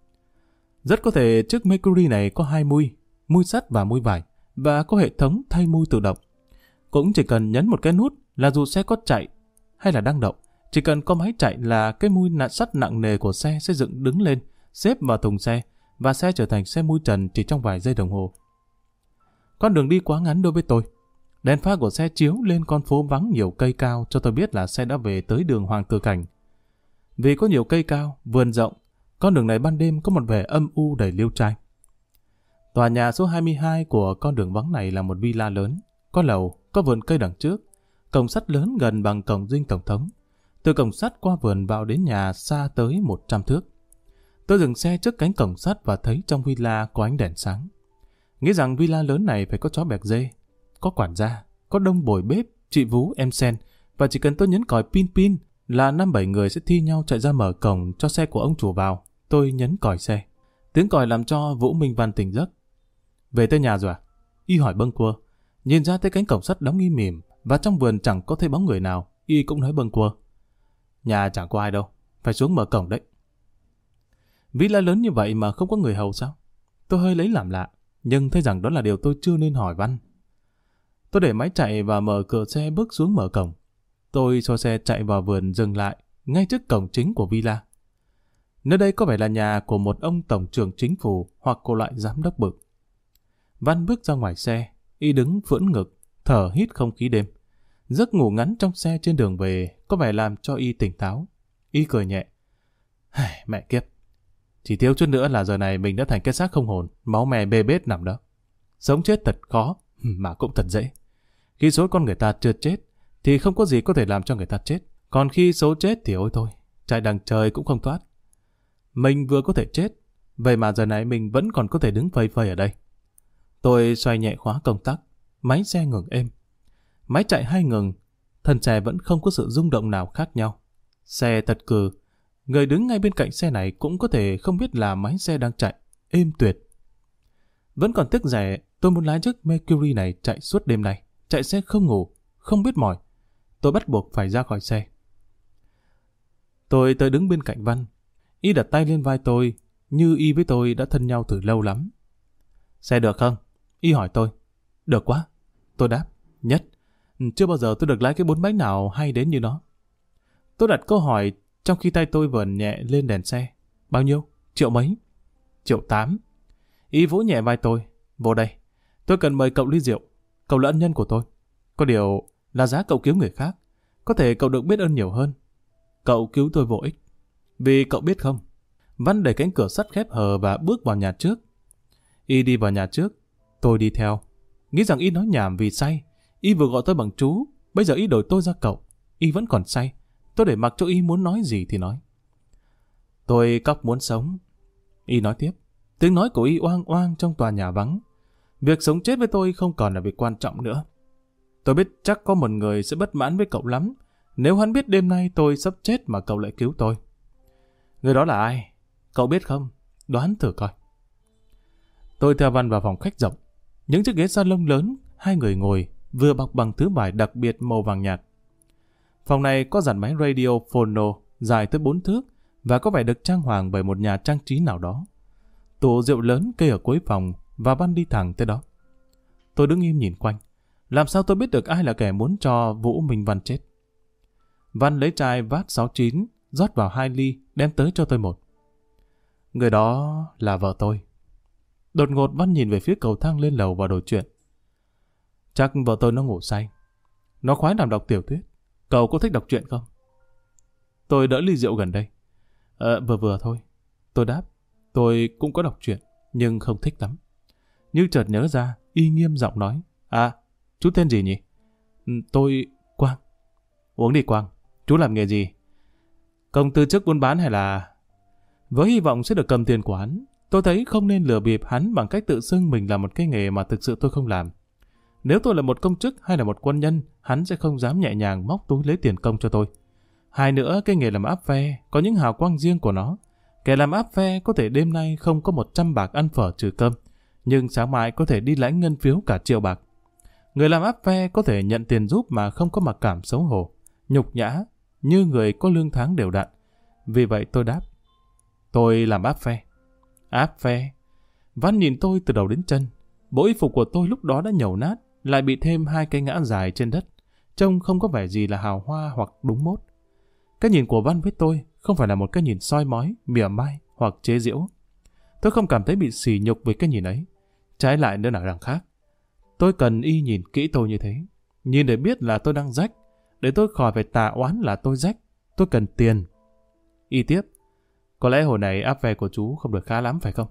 Rất có thể chiếc Mercury này có hai mui sắt và mui vải, và có hệ thống thay mui tự động. Cũng chỉ cần nhấn một cái nút là dù xe có chạy hay là đang động, chỉ cần có máy chạy là cái mui sắt nặng nề của xe sẽ dựng đứng lên, xếp vào thùng xe, và xe trở thành xe mui trần chỉ trong vài giây đồng hồ. Con đường đi quá ngắn đối với tôi. Đèn pha của xe chiếu lên con phố vắng nhiều cây cao cho tôi biết là xe đã về tới đường Hoàng Tử Cảnh. Vì có nhiều cây cao, vườn rộng, con đường này ban đêm có một vẻ âm u đầy liêu trai. Tòa nhà số 22 của con đường vắng này là một villa lớn, có lầu, có vườn cây đằng trước, cổng sắt lớn gần bằng cổng dinh tổng thống. Từ cổng sắt qua vườn vào đến nhà xa tới 100 thước. Tôi dừng xe trước cánh cổng sắt và thấy trong villa có ánh đèn sáng. Nghĩ rằng villa lớn này phải có chó bẹc dê, có quản gia, có đông bồi bếp, chị Vú, em Sen, và chỉ cần tôi nhấn còi pin pin là 5-7 người sẽ thi nhau chạy ra mở cổng cho xe của ông chủ vào. Tôi nhấn còi xe. Tiếng còi làm cho Vũ Minh Văn tỉnh giấc. Về tới nhà rồi à? Y hỏi bâng quơ. Nhìn ra tới cánh cổng sắt đóng im mỉm và trong vườn chẳng có thấy bóng người nào. Y cũng nói bâng quơ. Nhà chẳng có ai đâu, phải xuống mở cổng đấy. Villa lớn như vậy mà không có người hầu sao? Tôi hơi lấy làm lạ, nhưng thấy rằng đó là điều tôi chưa nên hỏi Văn. Tôi để máy chạy và mở cửa xe bước xuống mở cổng. Tôi cho xe chạy vào vườn dừng lại, ngay trước cổng chính của villa. Nơi đây có vẻ là nhà của một ông tổng trưởng chính phủ hoặc của loại giám đốc bự. Văn bước ra ngoài xe, y đứng phưỡn ngực, thở hít không khí đêm. Giấc ngủ ngắn trong xe trên đường về có vẻ làm cho y tỉnh táo. Y cười nhẹ. Mẹ kiếp, chỉ thiếu chút nữa là giờ này mình đã thành cái xác không hồn, máu me bê bết nằm đó. Sống chết thật khó, mà cũng thật dễ. Khi số con người ta chưa chết, thì không có gì có thể làm cho người ta chết. Còn khi số chết thì ôi thôi, chạy đằng trời cũng không thoát. Mình vừa có thể chết, vậy mà giờ này mình vẫn còn có thể đứng phơi phơi ở đây. Tôi xoay nhẹ khóa công tắc, máy xe ngừng êm. Máy chạy hay ngừng, thân xe vẫn không có sự rung động nào khác nhau. Xe thật cừ, Người đứng ngay bên cạnh xe này cũng có thể không biết là máy xe đang chạy, êm tuyệt. Vẫn còn tiếc rẻ, tôi muốn lái chiếc Mercury này chạy suốt đêm nay, chạy xe không ngủ, không biết mỏi. Tôi bắt buộc phải ra khỏi xe. Tôi tới đứng bên cạnh Văn. Y đặt tay lên vai tôi, như Y với tôi đã thân nhau từ lâu lắm. Xe được không? Y hỏi tôi. Được quá. Tôi đáp. Nhất. Chưa bao giờ tôi được lái cái 4 bánh nào hay đến như nó. Tôi đặt câu hỏi trong khi tay tôi vờn nhẹ lên đèn xe. Bao nhiêu? Triệu mấy? 1,8 triệu. Y vỗ nhẹ vai tôi. Vô đây. Tôi cần mời cậu ly rượu. Cậu là ân nhân của tôi. Có điều là giá cậu cứu người khác. Có thể cậu được biết ơn nhiều hơn. Cậu cứu tôi vô ích. Vì cậu biết không? Văn đẩy cánh cửa sắt khép hờ và bước vào nhà trước. Y đi vào nhà trước. Tôi đi theo. Nghĩ rằng Y nói nhảm vì say. Y vừa gọi tôi bằng chú. Bây giờ Y đổi tôi ra cậu. Y vẫn còn say. Tôi để mặc cho Y muốn nói gì thì nói. Tôi cóc muốn sống. Y nói tiếp. Tiếng nói của Y oang oang trong tòa nhà vắng. Việc sống chết với tôi không còn là việc quan trọng nữa. Tôi biết chắc có một người sẽ bất mãn với cậu lắm. Nếu hắn biết đêm nay tôi sắp chết mà cậu lại cứu tôi. Người đó là ai? Cậu biết không? Đoán thử coi. Tôi theo Văn vào phòng khách rộng. Những chiếc ghế salon lớn, 2 người ngồi, vừa bọc bằng thứ vải đặc biệt màu vàng nhạt. Phòng này có dàn máy radio phono dài tới 4 thước và có vẻ được trang hoàng bởi một nhà trang trí nào đó. Tủ rượu lớn kê ở cuối phòng và Văn đi thẳng tới đó. Tôi đứng im nhìn quanh. Làm sao tôi biết được ai là kẻ muốn cho Vũ Minh Văn chết? Văn lấy chai vát 69, rót vào 2 ly, đem tới cho tôi một. Người đó là vợ tôi. Đột ngột Văn nhìn về phía cầu thang lên lầu và đổi chuyện. Chắc vợ tôi nó ngủ say. Nó khoái làm đọc tiểu thuyết. Cậu có thích đọc truyện không? Tôi đỡ ly rượu gần đây. Vừa thôi. Tôi đáp. Tôi cũng có đọc truyện, nhưng không thích lắm. Như chợt nhớ ra, Y nghiêm giọng nói. À, chú tên gì nhỉ? Tôi... Quang. Uống đi Quang. Chú làm nghề gì? Công tư chức buôn bán hay là... Với hy vọng sẽ được cầm tiền của hắn, tôi thấy không nên lừa bịp hắn bằng cách tự xưng mình là một cái nghề mà thực sự tôi không làm. Nếu tôi là một công chức hay là một quân nhân, hắn sẽ không dám nhẹ nhàng móc túi lấy tiền công cho tôi. Hai nữa, cái nghề làm áp phe có những hào quang riêng của nó. Kẻ làm áp phe có thể đêm nay không có 100 bạc ăn phở trừ cơm, nhưng sáng mai có thể đi lãnh ngân phiếu cả 1.000.000 bạc. Người làm áp phe có thể nhận tiền giúp mà không có mặc cảm xấu hổ, nhục nhã, như người có lương tháng đều đặn. Vì vậy tôi đáp. Tôi làm áp phe. Áp phe? Văn nhìn tôi từ đầu đến chân. Bộ y phục của tôi lúc đó đã nhầu nát, lại bị thêm 2 cái ngã dài trên đất. Trông không có vẻ gì là hào hoa hoặc đúng mốt. Cái nhìn của Văn với tôi không phải là một cái nhìn soi mói, mỉa mai hoặc chế giễu. Tôi không cảm thấy bị sỉ nhục với cái nhìn ấy. Trái lại nữa là đằng khác. Tôi cần Y nhìn kỹ tôi như thế. Nhìn để biết là tôi đang rách. Để tôi khỏi phải tà oán là tôi rách. Tôi cần tiền. Y tiếp. Có lẽ hồi này áp phe của chú không được khá lắm phải không?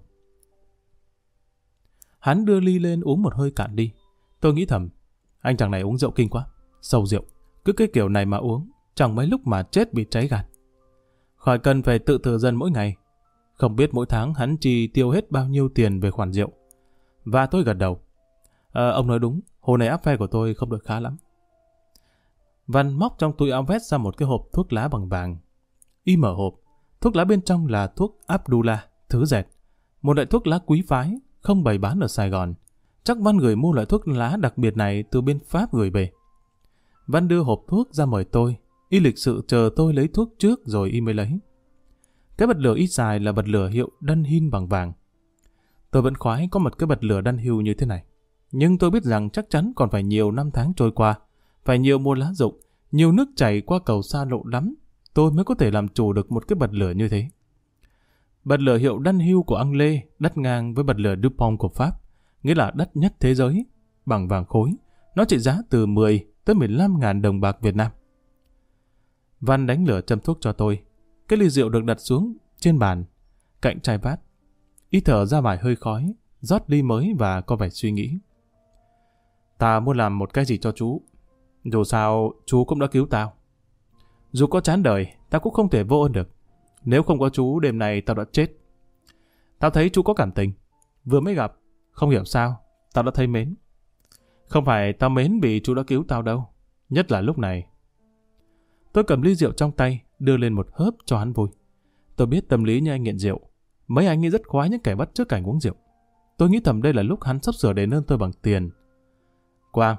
Hắn đưa ly lên uống một hơi cạn đi. Tôi nghĩ thầm. Anh chàng này uống rượu kinh quá. Sầu rượu. Cứ cái kiểu này mà uống. Chẳng mấy lúc mà chết bị cháy gan. Khỏi cần phải tự thừa dân mỗi ngày. Không biết mỗi tháng hắn chi tiêu hết bao nhiêu tiền về khoản rượu. Và tôi gật đầu. Ông nói đúng. Hồi này áp phe của tôi không được khá lắm. Văn móc trong túi áo vest ra một cái hộp thuốc lá bằng vàng. Y mở hộp. Thuốc lá bên trong là thuốc Abdullah, thứ dẹt. Một loại thuốc lá quý phái, không bày bán ở Sài Gòn. Chắc Văn gửi mua loại thuốc lá đặc biệt này từ bên Pháp gửi về. Văn đưa hộp thuốc ra mời tôi. Y lịch sự chờ tôi lấy thuốc trước rồi Y mới lấy. Cái bật lửa Y xài là bật lửa hiệu Dunhill bằng vàng. Tôi vẫn khoái có một cái bật lửa Dunhill như thế này. Nhưng tôi biết rằng chắc chắn còn phải nhiều năm tháng trôi qua, phải nhiều mùa lá rụng, nhiều nước chảy qua cầu xa lộ lắm, tôi mới có thể làm chủ được một cái bật lửa như thế. Bật lửa hiệu Dunhill của Anh Lê đắt ngang với bật lửa Dupont của Pháp, nghĩa là đắt nhất thế giới, bằng vàng khối. Nó trị giá từ 10 tới 15.000 đồng bạc Việt Nam. Văn đánh lửa châm thuốc cho tôi. Cái ly rượu được đặt xuống trên bàn, cạnh chai vát. Y thở ra vài hơi khói, rót ly mới và có vẻ suy nghĩ. Ta muốn làm một cái gì cho chú. Dù sao, chú cũng đã cứu tao. Dù có chán đời, tao cũng không thể vô ơn được. Nếu không có chú, đêm nay tao đã chết. Tao thấy chú có cảm tình. Vừa mới gặp, không hiểu sao, tao đã thấy mến. Không phải tao mến vì chú đã cứu tao đâu. Nhất là lúc này. Tôi cầm ly rượu trong tay, đưa lên một hớp cho hắn vui. Tôi biết tâm lý như anh nghiện rượu. Mấy anh ấy rất khoái những kẻ bắt chước cảnh uống rượu. Tôi nghĩ thầm đây là lúc hắn sắp sửa đền ơn tôi bằng tiền. Quang.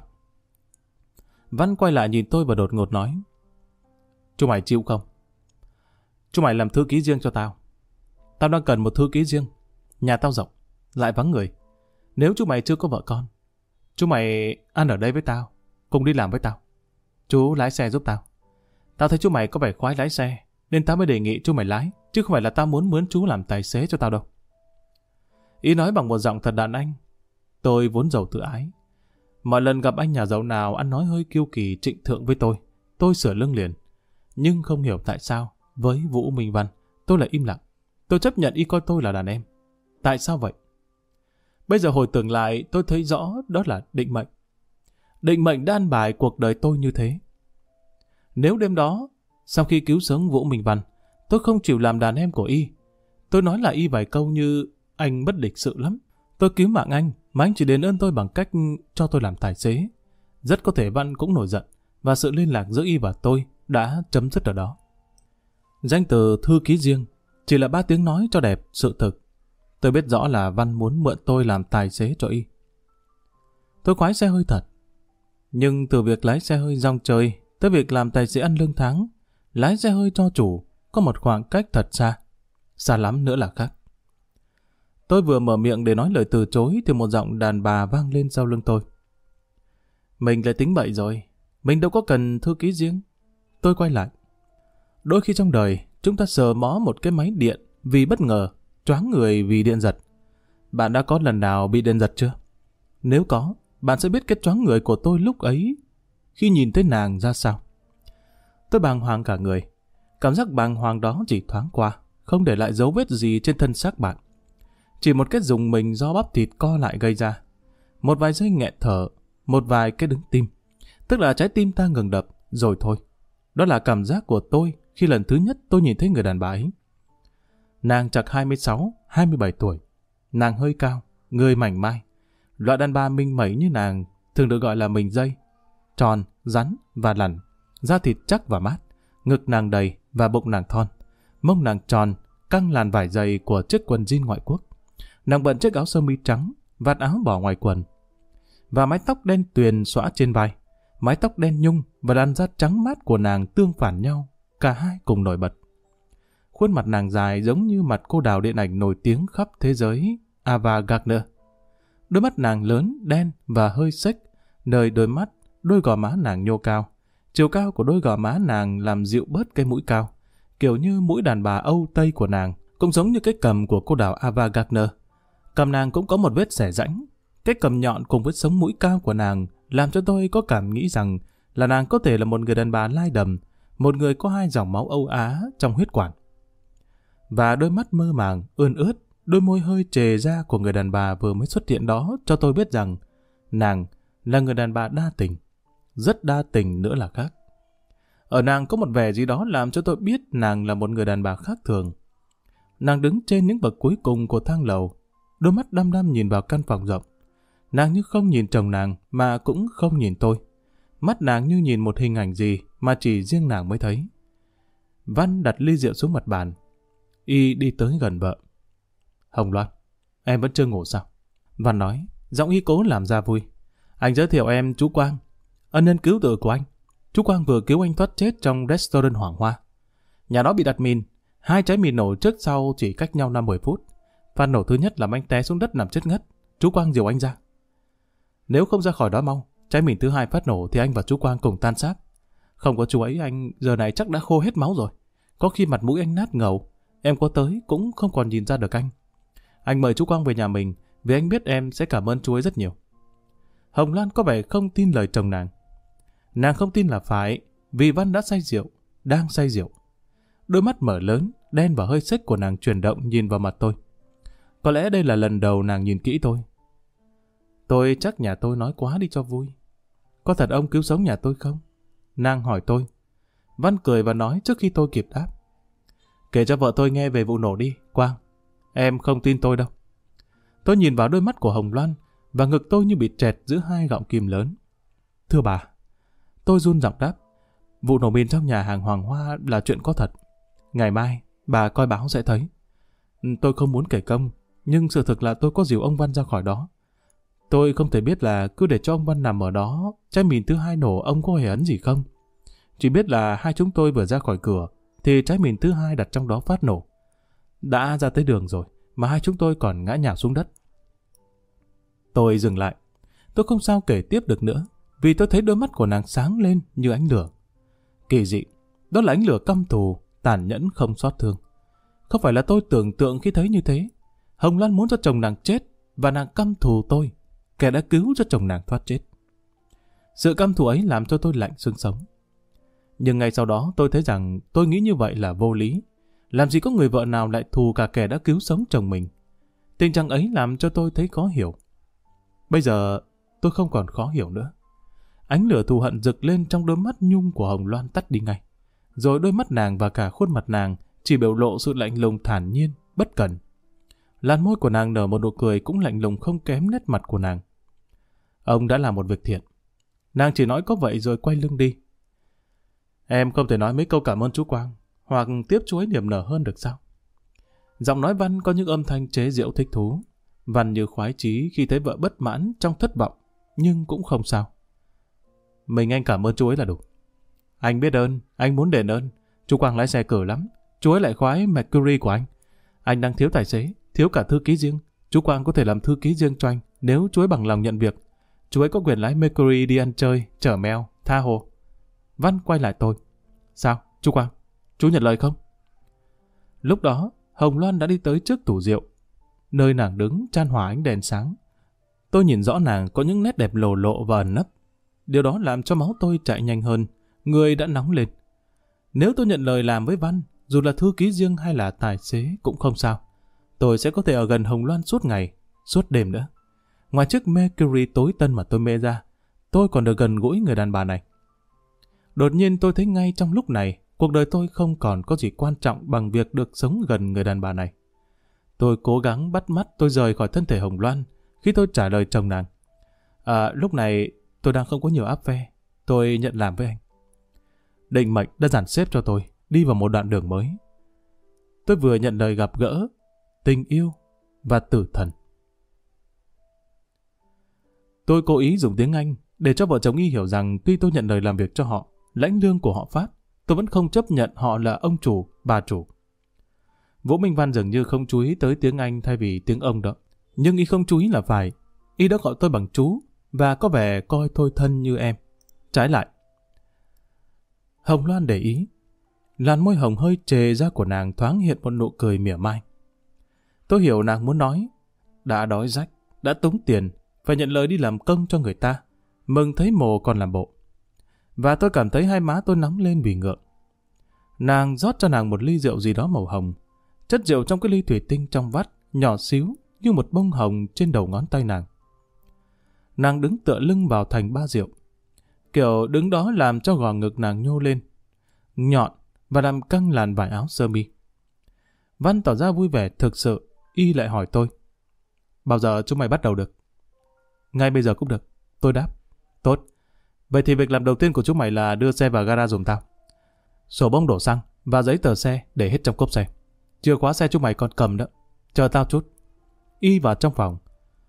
Văn quay lại nhìn tôi và đột ngột nói. Chúng mày chịu không? Chúng mày làm thư ký riêng cho tao. Tao đang cần một thư ký riêng. Nhà tao rộng, lại vắng người. Nếu chúng mày chưa có vợ con, chúng mày ăn ở đây với tao, cùng đi làm với tao. Chú lái xe giúp tao. Tao thấy chú mày có vẻ khoái lái xe, nên tao mới đề nghị chú mày lái, chứ không phải là tao muốn mướn chú làm tài xế cho tao đâu. Ý nói bằng một giọng thật đàn anh. Tôi vốn giàu tự ái. Mọi lần gặp anh nhà giàu nào ăn nói hơi kiêu kỳ trịnh thượng với tôi sửa lưng liền. Nhưng không hiểu tại sao, với Vũ Minh Văn, tôi lại im lặng. Tôi chấp nhận y coi tôi là đàn em. Tại sao vậy? Bây giờ hồi tưởng lại, tôi thấy rõ đó là định mệnh. Định mệnh đã an bài cuộc đời tôi như thế. Nếu đêm đó, sau khi cứu sống Vũ Minh Văn, tôi không chịu làm đàn em của y. Tôi nói là y vài câu như anh bất lịch sự lắm. Tôi cứu mạng anh, mà anh chỉ đền ơn tôi bằng cách cho tôi làm tài xế. Rất có thể Văn cũng nổi giận, và sự liên lạc giữa y và tôi đã chấm dứt ở đó. Danh từ thư ký riêng chỉ là 3 tiếng nói cho đẹp sự thực. Tôi biết rõ là Văn muốn mượn tôi làm tài xế cho y. Tôi khoái xe hơi thật. Nhưng từ việc lái xe hơi rong chơi tới việc làm tài xế ăn lương tháng, lái xe hơi cho chủ có một khoảng cách thật xa. Xa lắm nữa là khác. Tôi vừa mở miệng để nói lời từ chối thì một giọng đàn bà vang lên sau lưng tôi. Mình lại tính bậy rồi. Mình đâu có cần thư ký riêng. Tôi quay lại. Đôi khi trong đời chúng ta sờ mó một cái máy điện vì bất ngờ, choáng người vì điện giật. Bạn đã có lần nào bị điện giật chưa? Nếu có, bạn sẽ biết cái choáng người của tôi lúc ấy khi nhìn thấy nàng ra sao. Tôi bàng hoàng cả người. Cảm giác bàng hoàng đó chỉ thoáng qua, không để lại dấu vết gì trên thân xác bạn. Chỉ một cái rùng mình do bắp thịt co lại gây ra. Một vài giây nghẹt thở, một vài cái đứng tim. Tức là trái tim ta ngừng đập, rồi thôi. Đó là cảm giác của tôi khi lần thứ nhất tôi nhìn thấy người đàn bà ấy. Nàng chạc 26, 27 tuổi. Nàng hơi cao, người mảnh mai. Loại đàn bà minh mẩy như nàng thường được gọi là mình dây. Tròn, rắn và lằn. Da thịt chắc và mát. Ngực nàng đầy và bụng nàng thon. Mông nàng tròn, căng làn vải dày của chiếc quần jean ngoại quốc. Nàng bận chiếc áo sơ mi trắng, vạt áo bỏ ngoài quần. Và mái tóc đen tuyền xõa trên vai. Mái tóc đen nhung và làn da trắng mát của nàng tương phản nhau. Cả hai cùng nổi bật. Khuôn mặt nàng dài giống như mặt cô đào điện ảnh nổi tiếng khắp thế giới, Ava Gardner. Đôi mắt nàng lớn, đen và hơi xếch, nơi đôi mắt, đôi gò má nàng nhô cao. Chiều cao của đôi gò má nàng làm dịu bớt cái mũi cao, kiểu như mũi đàn bà Âu Tây của nàng, cũng giống như cái cằm của cô đào Ava Gardner. Cằm nàng cũng có một vết xẻ rãnh. Cái cằm nhọn cùng với sống mũi cao của nàng làm cho tôi có cảm nghĩ rằng là nàng có thể là một người đàn bà lai đầm, một người có 2 dòng máu Âu Á trong huyết quản. Và đôi mắt mơ màng, ươn ướt, đôi môi hơi trề ra của người đàn bà vừa mới xuất hiện đó cho tôi biết rằng nàng là người đàn bà đa tình, rất đa tình nữa là khác. Ở nàng có một vẻ gì đó làm cho tôi biết nàng là một người đàn bà khác thường. Nàng đứng trên những bậc cuối cùng của thang lầu, đôi mắt đăm đăm nhìn vào căn phòng rộng. Nàng như không nhìn chồng nàng mà cũng không nhìn tôi. Mắt nàng như nhìn một hình ảnh gì mà chỉ riêng nàng mới thấy. Văn đặt ly rượu xuống mặt bàn. Y đi tới gần vợ. Hồng Loan, em vẫn chưa ngủ sao? Văn nói, giọng y cố làm ra vui. Anh giới thiệu em chú Quang, ân nhân cứu tử của anh. Chú Quang vừa cứu anh thoát chết trong restaurant Hoàng Hoa. Nhà đó bị đặt mìn, 2 trái mìn nổ trước sau chỉ cách nhau 5-10 phút. Phát nổ thứ nhất làm anh té xuống đất nằm chết ngất. Chú Quang dìu anh ra. Nếu không ra khỏi đó mau, trái mìn thứ 2 phát nổ thì anh và chú Quang cùng tan xác. Không có chú ấy anh giờ này chắc đã khô hết máu rồi. Có khi mặt mũi anh nát ngầu. Em có tới cũng không còn nhìn ra được anh. Anh mời chú Quang về nhà mình vì anh biết em sẽ cảm ơn chú ấy rất nhiều. Hồng Lan có vẻ không tin lời chồng nàng. Nàng không tin là phải, vì Văn đã say rượu, đang say rượu. Đôi mắt mở lớn, đen và hơi xếch của nàng chuyển động nhìn vào mặt tôi. Có lẽ đây là lần đầu nàng nhìn kỹ tôi. Tôi chắc nhà tôi nói quá đi cho vui. Có thật ông cứu sống nhà tôi không? Nàng hỏi tôi. Văn cười và nói trước khi tôi kịp đáp. Kể cho vợ tôi nghe về vụ nổ đi, Quang. Em không tin tôi đâu. Tôi nhìn vào đôi mắt của Hồng Loan và ngực tôi như bị trẹt giữa 2 gọng kìm lớn. Thưa bà, tôi run giọng đáp. Vụ nổ mìn trong nhà hàng Hoàng Hoa là chuyện có thật. Ngày mai, Bà coi báo sẽ thấy. Tôi không muốn kể công, nhưng sự thực là tôi có dìu ông Văn ra khỏi đó. Tôi không thể biết là cứ để cho ông Văn nằm ở đó, trái mìn thứ hai nổ ông có hề ấn gì không. Chỉ biết là hai chúng tôi vừa ra khỏi cửa, thì trái mìn thứ hai đặt trong đó phát nổ. Đã ra tới đường rồi, mà hai chúng tôi còn ngã nhào xuống đất. Tôi dừng lại. Tôi không sao kể tiếp được nữa, vì tôi thấy đôi mắt của nàng sáng lên như ánh lửa. Kỳ dị, đó là ánh lửa căm thù, tàn nhẫn không xót thương. Không phải là tôi tưởng tượng khi thấy như thế. Hồng Loan muốn cho chồng nàng chết, và nàng căm thù tôi, kẻ đã cứu cho chồng nàng thoát chết. Sự căm thù ấy làm cho tôi lạnh xương sống. Nhưng ngay sau đó tôi thấy rằng tôi nghĩ như vậy là vô lý. Làm gì có người vợ nào lại thù cả kẻ đã cứu sống chồng mình. Tình trạng ấy làm cho tôi thấy khó hiểu. Bây giờ tôi không còn khó hiểu nữa. Ánh lửa thù hận rực lên trong đôi mắt nhung của Hồng Loan tắt đi ngay. Rồi đôi mắt nàng và cả khuôn mặt nàng chỉ biểu lộ sự lạnh lùng thản nhiên, bất cần. Làn môi của nàng nở một nụ cười cũng lạnh lùng không kém nét mặt của nàng. Ông đã làm một việc thiện. Nàng chỉ nói có vậy rồi quay lưng đi. Em không thể nói mấy câu cảm ơn chú Quang, hoặc tiếp chú ấy niềm nở hơn được sao? Giọng nói Văn có những âm thanh chế giễu thích thú. Văn như khoái chí khi thấy vợ bất mãn trong thất vọng, nhưng cũng không sao. Mình anh cảm ơn chú ấy là đủ. Anh biết ơn, anh muốn đền ơn. Chú Quang lái xe cử lắm, chú ấy lại khoái Mercury của anh. Anh đang thiếu tài xế, thiếu cả thư ký riêng. Chú Quang có thể làm thư ký riêng cho anh nếu chú ấy bằng lòng nhận việc. Chú ấy có quyền lái Mercury đi ăn chơi, chở mèo, tha hồ. Văn quay lại tôi. Sao, chú Quang? Chú nhận lời không? Lúc đó, Hồng Loan đã đi tới trước tủ rượu. Nơi nàng đứng chan hòa ánh đèn sáng. Tôi nhìn rõ nàng có những nét đẹp lồ lộ và ẩn nấp. Điều đó làm cho máu tôi chạy nhanh hơn. Người đã nóng lên. Nếu tôi nhận lời làm với Văn, dù là thư ký riêng hay là tài xế cũng không sao. Tôi sẽ có thể ở gần Hồng Loan suốt ngày, suốt đêm nữa. Ngoài chiếc Mercury tối tân mà tôi mê ra, tôi còn được gần gũi người đàn bà này. Đột nhiên tôi thấy ngay trong lúc này, cuộc đời tôi không còn có gì quan trọng bằng việc được sống gần người đàn bà này. Tôi cố gắng bắt mắt tôi rời khỏi thân thể Hồng Loan khi tôi trả lời chồng nàng. Lúc này tôi đang không có nhiều áp phe, tôi nhận làm với anh. Định mệnh đã dàn xếp cho tôi đi vào một đoạn đường mới. Tôi vừa nhận lời gặp gỡ, tình yêu và tử thần. Tôi cố ý dùng tiếng Anh để cho vợ chồng Y hiểu rằng tuy tôi nhận lời làm việc cho họ, lãnh lương của họ phát, tôi vẫn không chấp nhận họ là ông chủ, bà chủ. Vũ Minh Văn dường như không chú ý tới tiếng Anh thay vì tiếng ông đó. Nhưng Y không chú ý là phải. Y đã gọi tôi bằng chú và có vẻ coi tôi thân như em. Trái lại. Hồng Loan để ý. Làn môi hồng hơi trề ra của nàng thoáng hiện một nụ cười mỉa mai. Tôi hiểu nàng muốn nói. Đã đói rách, đã tống tiền, phải nhận lời đi làm công cho người ta. Mừng thấy mồ còn làm bộ. Và tôi cảm thấy hai má tôi nóng lên vì ngượng. Nàng rót cho nàng một ly rượu gì đó màu hồng. Chất rượu trong cái ly thủy tinh trong vắt, nhỏ xíu như một bông hồng trên đầu ngón tay nàng. Nàng đứng tựa lưng vào thành ba rượu. Kiểu đứng đó làm cho gò ngực nàng nhô lên, nhọn và làm căng làn vải áo sơ mi. Văn tỏ ra vui vẻ thực sự. Y lại hỏi tôi. Bao giờ chúng mày bắt đầu được? Ngay bây giờ cũng được. Tôi đáp. Tốt. Vậy thì việc làm đầu tiên của chúng mày là đưa xe vào gara giùm tao. Sổ bông đổ xăng và giấy tờ xe để hết trong cốp xe. Chìa khóa xe chúng mày còn cầm đó. Chờ tao chút. Y vào trong phòng.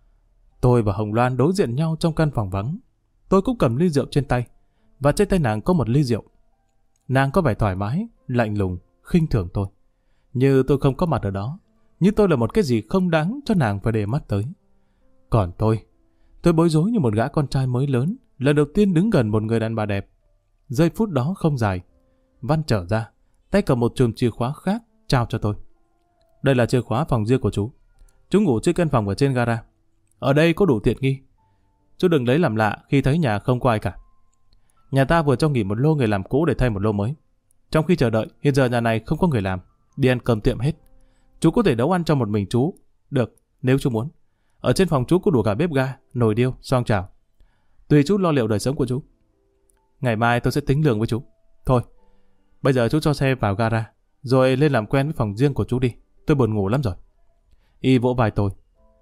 Tôi và Hồng Loan đối diện nhau trong căn phòng vắng. Tôi cũng cầm ly rượu trên tay, và trên tay nàng có một ly rượu. Nàng có vẻ thoải mái, lạnh lùng, khinh thường tôi. Như tôi không có mặt ở đó, như tôi là một cái gì không đáng cho nàng phải để mắt tới. Còn tôi bối rối như một gã con trai mới lớn, lần đầu tiên đứng gần một người đàn bà đẹp. Giây phút đó không dài, Văn trở ra, tay cầm một chùm chìa khóa khác, trao cho tôi. Đây là chìa khóa phòng riêng của chú. Chú ngủ trên căn phòng ở trên gara. Ở đây có đủ tiện nghi. Chú đừng lấy làm lạ khi thấy nhà không có ai cả. Nhà ta vừa cho nghỉ một lô người làm cũ để thay một lô mới. Trong khi chờ đợi, hiện giờ nhà này không có người làm. Đi ăn cơm tiệm hết. Chú có thể nấu ăn cho một mình chú. Được, nếu chú muốn. Ở trên phòng chú có đủ cả bếp ga, nồi điêu, xoong chảo. Tùy chú lo liệu đời sống của chú. Ngày mai tôi sẽ tính lương với chú. Thôi, bây giờ chú cho xe vào gara, rồi lên làm quen với phòng riêng của chú đi. Tôi buồn ngủ lắm rồi. Y vỗ vai tôi.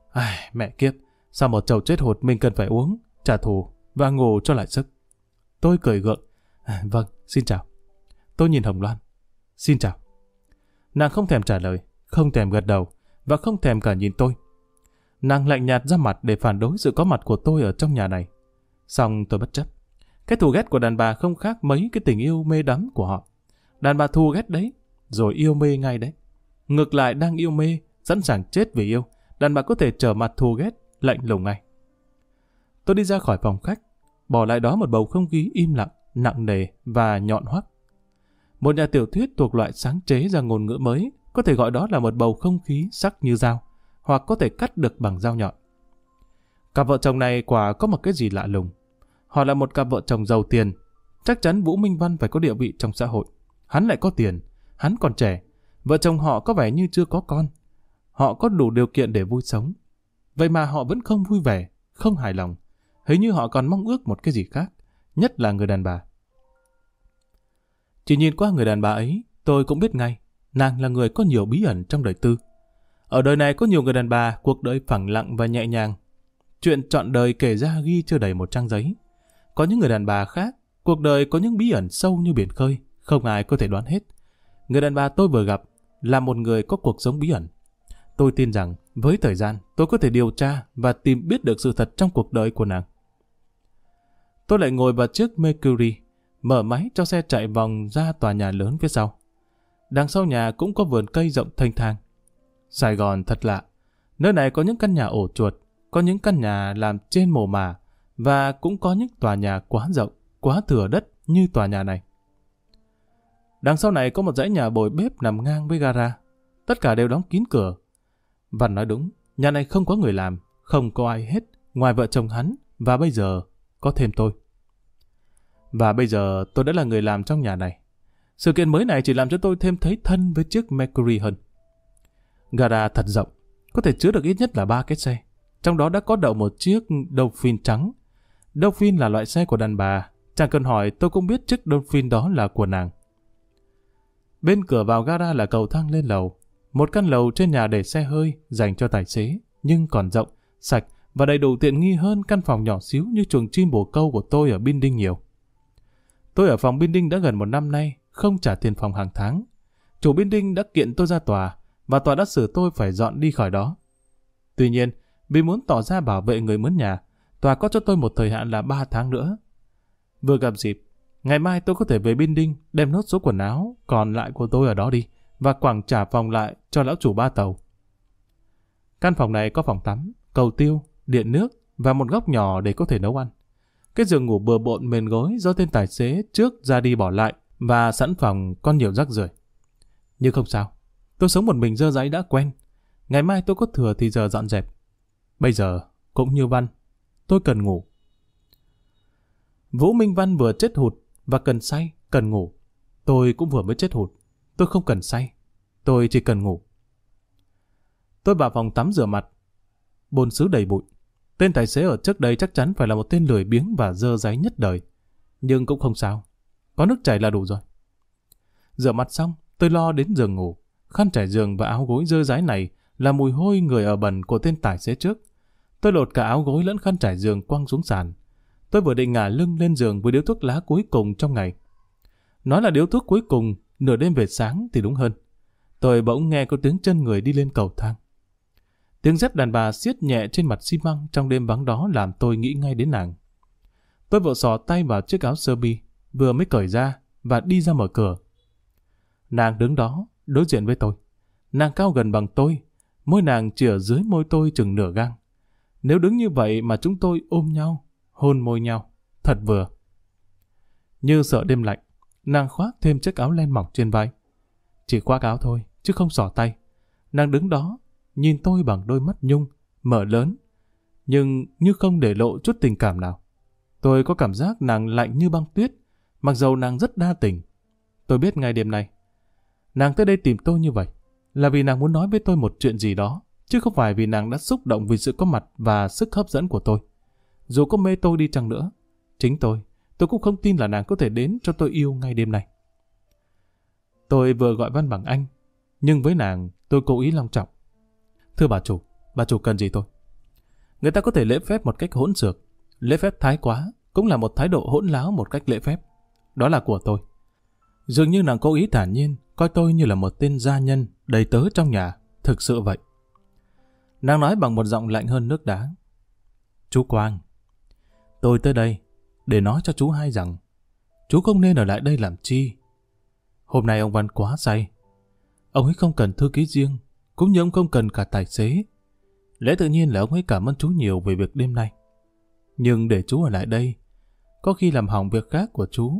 Mẹ kiếp, sao một chầu chết hột mình cần phải uống, trả thù và ngủ cho lại sức. Tôi cười gượng. Vâng, xin chào. Tôi nhìn Hồng Loan. Xin chào. Nàng không thèm trả lời, không thèm gật đầu, và không thèm cả nhìn tôi. Nàng lạnh nhạt ra mặt để phản đối sự có mặt của tôi ở trong nhà này. Xong tôi bất chấp. Cái thù ghét của đàn bà không khác mấy cái tình yêu mê đắm của họ. Đàn bà thù ghét đấy, rồi yêu mê ngay đấy. Ngược lại đang yêu mê, sẵn sàng chết vì yêu, đàn bà có thể trở mặt thù ghét, lạnh lùng ngay. Tôi đi ra khỏi phòng khách, bỏ lại đó một bầu không khí im lặng, nặng nề và nhọn hoắt. Một nhà tiểu thuyết thuộc loại sáng chế ra ngôn ngữ mới, có thể gọi đó là một bầu không khí sắc như dao, hoặc có thể cắt được bằng dao nhọn. Cặp vợ chồng này quả có một cái gì lạ lùng. Họ là một cặp vợ chồng giàu tiền. Chắc chắn Vũ Minh Văn phải có địa vị trong xã hội. Hắn lại có tiền, hắn còn trẻ. Vợ chồng họ có vẻ như chưa có con. Họ có đủ điều kiện để vui sống. Vậy mà họ vẫn không vui vẻ, không hài lòng. Hình như họ còn mong ước một cái gì khác, nhất là người đàn bà. Chỉ nhìn qua người đàn bà ấy, tôi cũng biết ngay, nàng là người có nhiều bí ẩn trong đời tư. Ở đời này có nhiều người đàn bà, cuộc đời phẳng lặng và nhẹ nhàng. Chuyện trọn đời kể ra ghi chưa đầy một trang giấy. Có những người đàn bà khác, cuộc đời có những bí ẩn sâu như biển khơi, không ai có thể đoán hết. Người đàn bà tôi vừa gặp là một người có cuộc sống bí ẩn. Tôi tin rằng với thời gian tôi có thể điều tra và tìm biết được sự thật trong cuộc đời của nàng. Tôi lại ngồi vào chiếc Mercury, mở máy cho xe chạy vòng ra tòa nhà lớn phía sau. Đằng sau nhà cũng có vườn cây rộng thênh thang. Sài Gòn thật lạ. Nơi này có những căn nhà ổ chuột, có những căn nhà làm trên mồ mả, và cũng có những tòa nhà quá rộng, quá thừa đất như tòa nhà này. Đằng sau này có một dãy nhà bồi bếp nằm ngang với gara. Tất cả đều đóng kín cửa. Văn nói đúng, nhà này không có người làm, không có ai hết, ngoài vợ chồng hắn, và bây giờ có thêm tôi. Và bây giờ tôi đã là người làm trong nhà này. Sự kiện mới này chỉ làm cho tôi thêm thấy thân với chiếc Mercury hơn. Gara thật rộng, có thể chứa được ít nhất là 3 cái xe. Trong đó đã có đậu một chiếc Dolphin trắng. Dolphin là loại xe của đàn bà. Chẳng cần hỏi tôi cũng biết chiếc Dolphin đó là của nàng. Bên cửa vào gara là cầu thang lên lầu. Một căn lầu trên nhà để xe hơi dành cho tài xế, nhưng còn rộng, sạch và đầy đủ tiện nghi hơn căn phòng nhỏ xíu như chuồng chim bồ câu của tôi ở Binh Đinh nhiều. Tôi ở phòng Binh Đinh đã gần 1 năm nay, không trả tiền phòng hàng tháng. Chủ Binh Đinh đã kiện tôi ra tòa, và tòa đã xử tôi phải dọn đi khỏi đó. Tuy nhiên, vì muốn tỏ ra bảo vệ người mướn nhà, tòa có cho tôi một thời hạn là 3 tháng nữa. Vừa gặp dịp, ngày mai tôi có thể về Binh Đinh đem nốt số quần áo còn lại của tôi ở đó đi, và quẳng trả phòng lại cho lão chủ 3 tàu. Căn phòng này có phòng tắm, cầu tiêu, điện nước và một góc nhỏ để có thể nấu ăn. Cái giường ngủ bừa bộn mền gối do tên tài xế trước ra đi bỏ lại, và sẵn phòng còn nhiều rác rưởi. Nhưng không sao, tôi sống một mình dơ dáy đã quen. Ngày mai tôi có thừa thì giờ dọn dẹp. Bây giờ, cũng như Văn, tôi cần ngủ. Vũ Minh Văn vừa chết hụt và cần say, cần ngủ. Tôi cũng vừa mới chết hụt. Tôi không cần say, tôi chỉ cần ngủ. Tôi vào phòng tắm rửa mặt. Bồn xứ đầy bụi. Tên tài xế ở trước đây chắc chắn phải là một tên lười biếng và dơ dáy nhất đời. Nhưng cũng không sao. Có nước chảy là đủ rồi. Rửa mặt xong, tôi lo đến giường ngủ. Khăn trải giường và áo gối dơ dáy này là mùi hôi người ở bẩn của tên tài xế trước. Tôi lột cả áo gối lẫn khăn trải giường quăng xuống sàn. Tôi vừa định ngả lưng lên giường với điếu thuốc lá cuối cùng trong ngày. Nói là điếu thuốc cuối cùng, nửa đêm về sáng thì đúng hơn. Tôi bỗng nghe có tiếng chân người đi lên cầu thang. Tiếng dép đàn bà siết nhẹ trên mặt xi măng trong đêm vắng đó làm tôi nghĩ ngay đến nàng. Tôi vội xỏ tay vào chiếc áo sơ mi vừa mới cởi ra và đi ra mở cửa. Nàng đứng đó, đối diện với tôi. Nàng cao gần bằng tôi, môi nàng chỉ ở dưới môi tôi chừng nửa gang. Nếu đứng như vậy mà chúng tôi ôm nhau, hôn môi nhau, thật vừa. Như sợ đêm lạnh, nàng khoác thêm chiếc áo len mỏng trên vai. Chỉ khoác áo thôi, chứ không xỏ tay. Nàng đứng đó, nhìn tôi bằng đôi mắt nhung, mở lớn, nhưng như không để lộ chút tình cảm nào. Tôi có cảm giác nàng lạnh như băng tuyết, mặc dầu nàng rất đa tình. Tôi biết ngay đêm nay, nàng tới đây tìm tôi như vậy, là vì nàng muốn nói với tôi một chuyện gì đó, chứ không phải vì nàng đã xúc động vì sự có mặt và sức hấp dẫn của tôi. Dù có mê tôi đi chăng nữa, chính tôi cũng không tin là nàng có thể đến cho tôi yêu ngay đêm nay. Tôi vừa gọi Văn bằng anh, nhưng với nàng tôi cố ý long trọng. Thưa bà chủ cần gì tôi? Người ta có thể lễ phép một cách hỗn xược, lễ phép thái quá cũng là một thái độ hỗn láo một cách lễ phép. Đó là của tôi. Dường như nàng cố ý thản nhiên, coi tôi như là một tên gia nhân, đầy tớ trong nhà. Thực sự vậy. Nàng nói bằng một giọng lạnh hơn nước đá. Chú Quang, tôi tới đây để nói cho chú hay rằng chú không nên ở lại đây làm chi. Hôm nay ông Văn quá say. Ông ấy không cần thư ký riêng, cũng như ông không cần cả tài xế. Lẽ tự nhiên là ông ấy cảm ơn chú nhiều về việc đêm nay. Nhưng để chú ở lại đây, có khi làm hỏng việc khác của chú.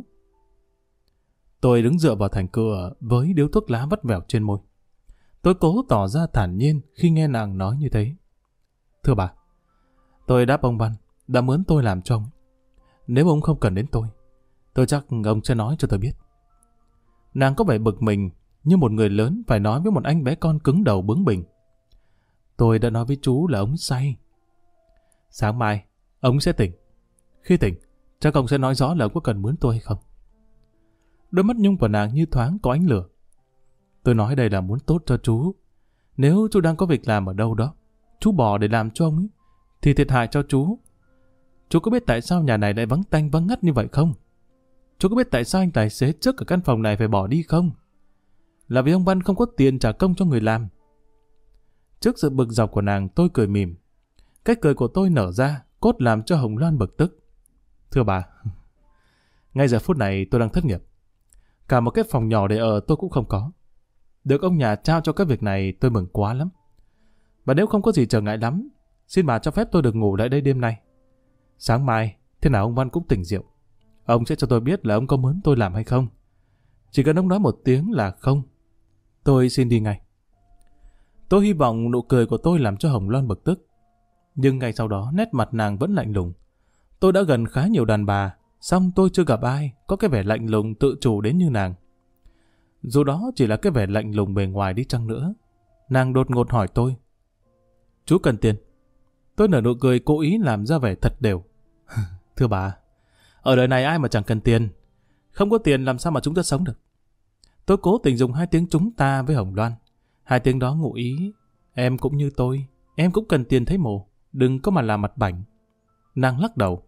Tôi đứng dựa vào thành cửa với điếu thuốc lá vắt vẻo trên môi. Tôi cố tỏ ra thản nhiên khi nghe nàng nói như thế. Thưa bà, tôi đáp ông Văn đã mướn tôi làm cho ông. Nếu ông không cần đến tôi chắc ông sẽ nói cho tôi biết. Nàng có vẻ bực mình, như một người lớn phải nói với một anh bé con cứng đầu bướng bỉnh. Tôi đã nói với chú là ông say. Sáng mai, ông sẽ tỉnh. Khi tỉnh, chắc ông sẽ nói rõ là ông có cần mướn tôi hay không. Đôi mắt nhung của nàng như thoáng có ánh lửa. Tôi nói đây là muốn tốt cho chú. Nếu chú đang có việc làm ở đâu đó, chú bỏ để làm cho ông ấy, thì thiệt hại cho chú. Chú có biết tại sao nhà này lại vắng tanh vắng ngắt như vậy không? Chú có biết tại sao anh tài xế trước ở căn phòng này phải bỏ đi không? Là vì ông Văn không có tiền trả công cho người làm. Trước sự bực dọc của nàng, tôi cười mỉm. Cách cười của tôi nở ra, cốt làm cho Hồng Loan bực tức. Thưa bà, ngay giờ phút này tôi đang thất nghiệp. Cả một cái phòng nhỏ để ở tôi cũng không có. Được ông nhà trao cho cái việc này tôi mừng quá lắm. Và nếu không có gì trở ngại lắm, xin bà cho phép tôi được ngủ lại đây đêm nay. Sáng mai, thế nào ông Văn cũng tỉnh rượu. Ông sẽ cho tôi biết là ông có mướn tôi làm hay không. Chỉ cần ông nói một tiếng là không, tôi xin đi ngay. Tôi hy vọng nụ cười của tôi làm cho Hồng Loan bực tức. Nhưng ngay sau đó nét mặt nàng vẫn lạnh lùng. Tôi đã gần khá nhiều đàn bà, song tôi chưa gặp ai có cái vẻ lạnh lùng tự chủ đến như nàng. Dù đó chỉ là cái vẻ lạnh lùng bề ngoài đi chăng nữa. Nàng đột ngột hỏi tôi. Chú cần tiền? Tôi nở nụ cười cố ý làm ra vẻ thật đều. Thưa bà, ở đời này ai mà chẳng cần tiền. Không có tiền làm sao mà chúng ta sống được. Tôi cố tình dùng 2 tiếng chúng ta với Hồng Loan. 2 tiếng đó ngụ ý. Em cũng như tôi, em cũng cần tiền thấy mồ. Đừng có mà làm mặt bảnh. Nàng lắc đầu.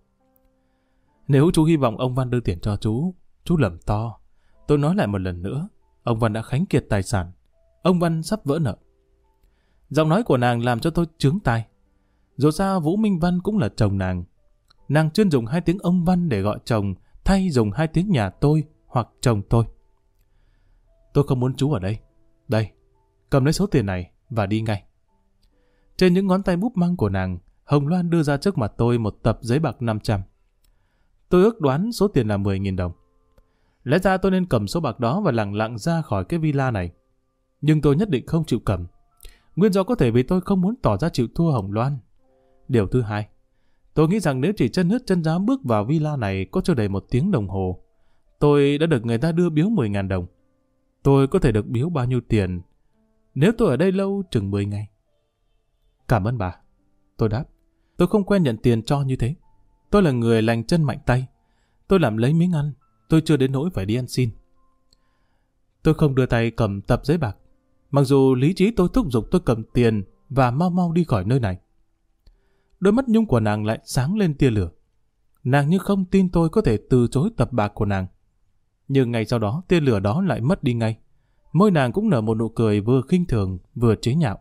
Nếu chú hy vọng ông Văn đưa tiền cho chú lầm to. Tôi nói lại một lần nữa, ông Văn đã khánh kiệt tài sản. Ông Văn sắp vỡ nợ. Giọng nói của nàng làm cho tôi chướng tai. Dù sao Vũ Minh Văn cũng là chồng nàng. Nàng chuyên dùng 2 tiếng ông Văn để gọi chồng, thay dùng 2 tiếng nhà tôi hoặc chồng tôi. Tôi không muốn chú ở đây. Đây, cầm lấy số tiền này và đi ngay. Trên những ngón tay búp măng của nàng, Hồng Loan đưa ra trước mặt tôi một tập giấy bạc 500. Tôi ước đoán số tiền là 10.000 đồng. Lẽ ra tôi nên cầm số bạc đó và lẳng lặng ra khỏi cái villa này. Nhưng tôi nhất định không chịu cầm. Nguyên do có thể vì tôi không muốn tỏ ra chịu thua Hồng Loan. Điều thứ hai, tôi nghĩ rằng nếu chỉ chân ướt chân ráo bước vào villa này có chưa đầy 1 tiếng đồng hồ, tôi đã được người ta đưa biếu 10.000 đồng. Tôi có thể được biếu bao nhiêu tiền nếu tôi ở đây lâu chừng 10 ngày? Cảm ơn bà. Tôi đáp. Tôi không quen nhận tiền cho như thế. Tôi là người lành chân mạnh tay. Tôi làm lấy miếng ăn. Tôi chưa đến nỗi phải đi ăn xin. Tôi không đưa tay cầm tập giấy bạc. Mặc dù lý trí tôi thúc giục tôi cầm tiền và mau mau đi khỏi nơi này. Đôi mắt nhung của nàng lại sáng lên tia lửa. Nàng như không tin tôi có thể từ chối tập bạc của nàng. Nhưng ngày sau đó tia lửa đó lại mất đi ngay. Môi nàng cũng nở một nụ cười vừa khinh thường vừa chế nhạo.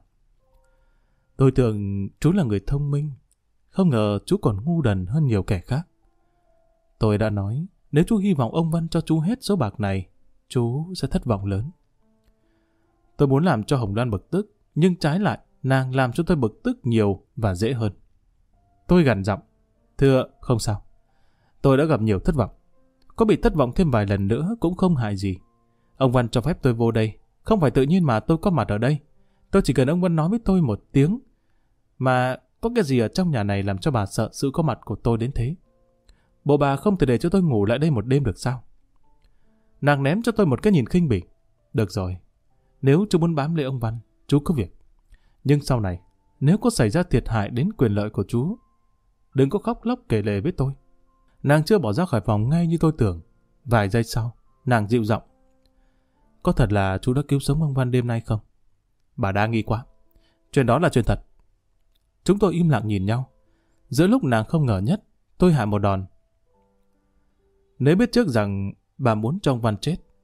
Tôi tưởng chú là người thông minh. Không ngờ chú còn ngu đần hơn nhiều kẻ khác. Tôi đã nói, nếu chú hy vọng ông Văn cho chú hết số bạc này, chú sẽ thất vọng lớn. Tôi muốn làm cho Hồng Loan bực tức, nhưng trái lại, nàng làm cho tôi bực tức nhiều và dễ hơn. Tôi gằn giọng, thưa, không sao. Tôi đã gặp nhiều thất vọng. Có bị thất vọng thêm vài lần nữa cũng không hại gì. Ông Văn cho phép tôi vô đây. Không phải tự nhiên mà tôi có mặt ở đây. Tôi chỉ cần ông Văn nói với tôi 1 tiếng. Mà có cái gì ở trong nhà này làm cho bà sợ sự có mặt của tôi đến thế? Bộ bà không thể để cho tôi ngủ lại đây 1 đêm được sao? Nàng ném cho tôi một cái nhìn khinh bỉ. Được rồi. Nếu chú muốn bám lấy ông Văn, chú có việc. Nhưng sau này, nếu có xảy ra thiệt hại đến quyền lợi của chú, đừng có khóc lóc kể lể với tôi. Nàng chưa bỏ ra khỏi phòng ngay như tôi tưởng. Vài giây sau, nàng dịu giọng. Có thật là chú đã cứu sống ông Văn đêm nay không? Bà đa nghi quá. Chuyện đó là chuyện thật. Chúng tôi im lặng nhìn nhau. Giữa lúc nàng không ngờ nhất, tôi hạ một đòn. Nếu biết trước rằng bà muốn cho ông Văn chết,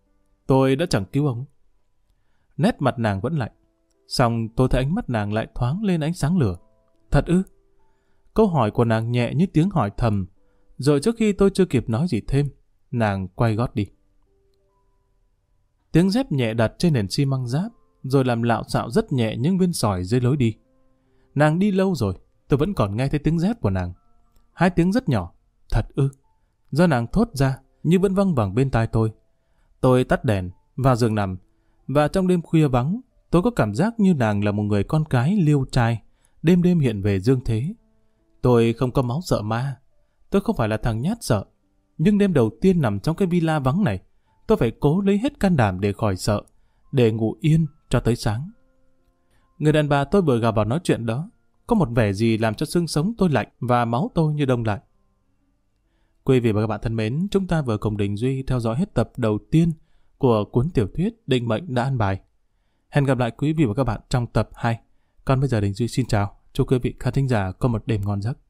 Tôi đã chẳng cứu ông. Nét mặt nàng vẫn lạnh. Xong tôi thấy ánh mắt nàng lại thoáng lên ánh sáng lửa. Thật ư? Câu hỏi của nàng nhẹ như tiếng hỏi thầm. Rồi trước khi tôi chưa kịp nói gì thêm, nàng quay gót đi. Tiếng dép nhẹ đặt trên nền xi măng ráp, rồi làm lạo xạo rất nhẹ những viên sỏi dưới lối đi. Nàng đi lâu rồi, tôi vẫn còn nghe thấy tiếng dép của nàng. 2 tiếng rất nhỏ. Thật ư? Do nàng thốt ra, như vẫn văng vẳng bên tai tôi. Tôi tắt đèn, vào giường nằm, và trong đêm khuya vắng, tôi có cảm giác như nàng là một người con cái liêu trai, đêm đêm hiện về dương thế. Tôi không có máu sợ ma. Tôi không phải là thằng nhát sợ. Nhưng đêm đầu tiên nằm trong cái villa vắng này, tôi phải cố lấy hết can đảm để khỏi sợ, để ngủ yên cho tới sáng. Người đàn bà tôi vừa gặp vào nói chuyện đó, có một vẻ gì làm cho xương sống tôi lạnh và máu tôi như đông lại. Quý vị và các bạn thân mến, chúng ta vừa cùng Đình Duy theo dõi hết tập đầu tiên của cuốn tiểu thuyết Định Mệnh Đã An Bài. Hẹn gặp lại quý vị và các bạn trong tập 2. Còn bây giờ Đình Duy xin chào, chúc quý vị khán thính giả có một đêm ngon giấc.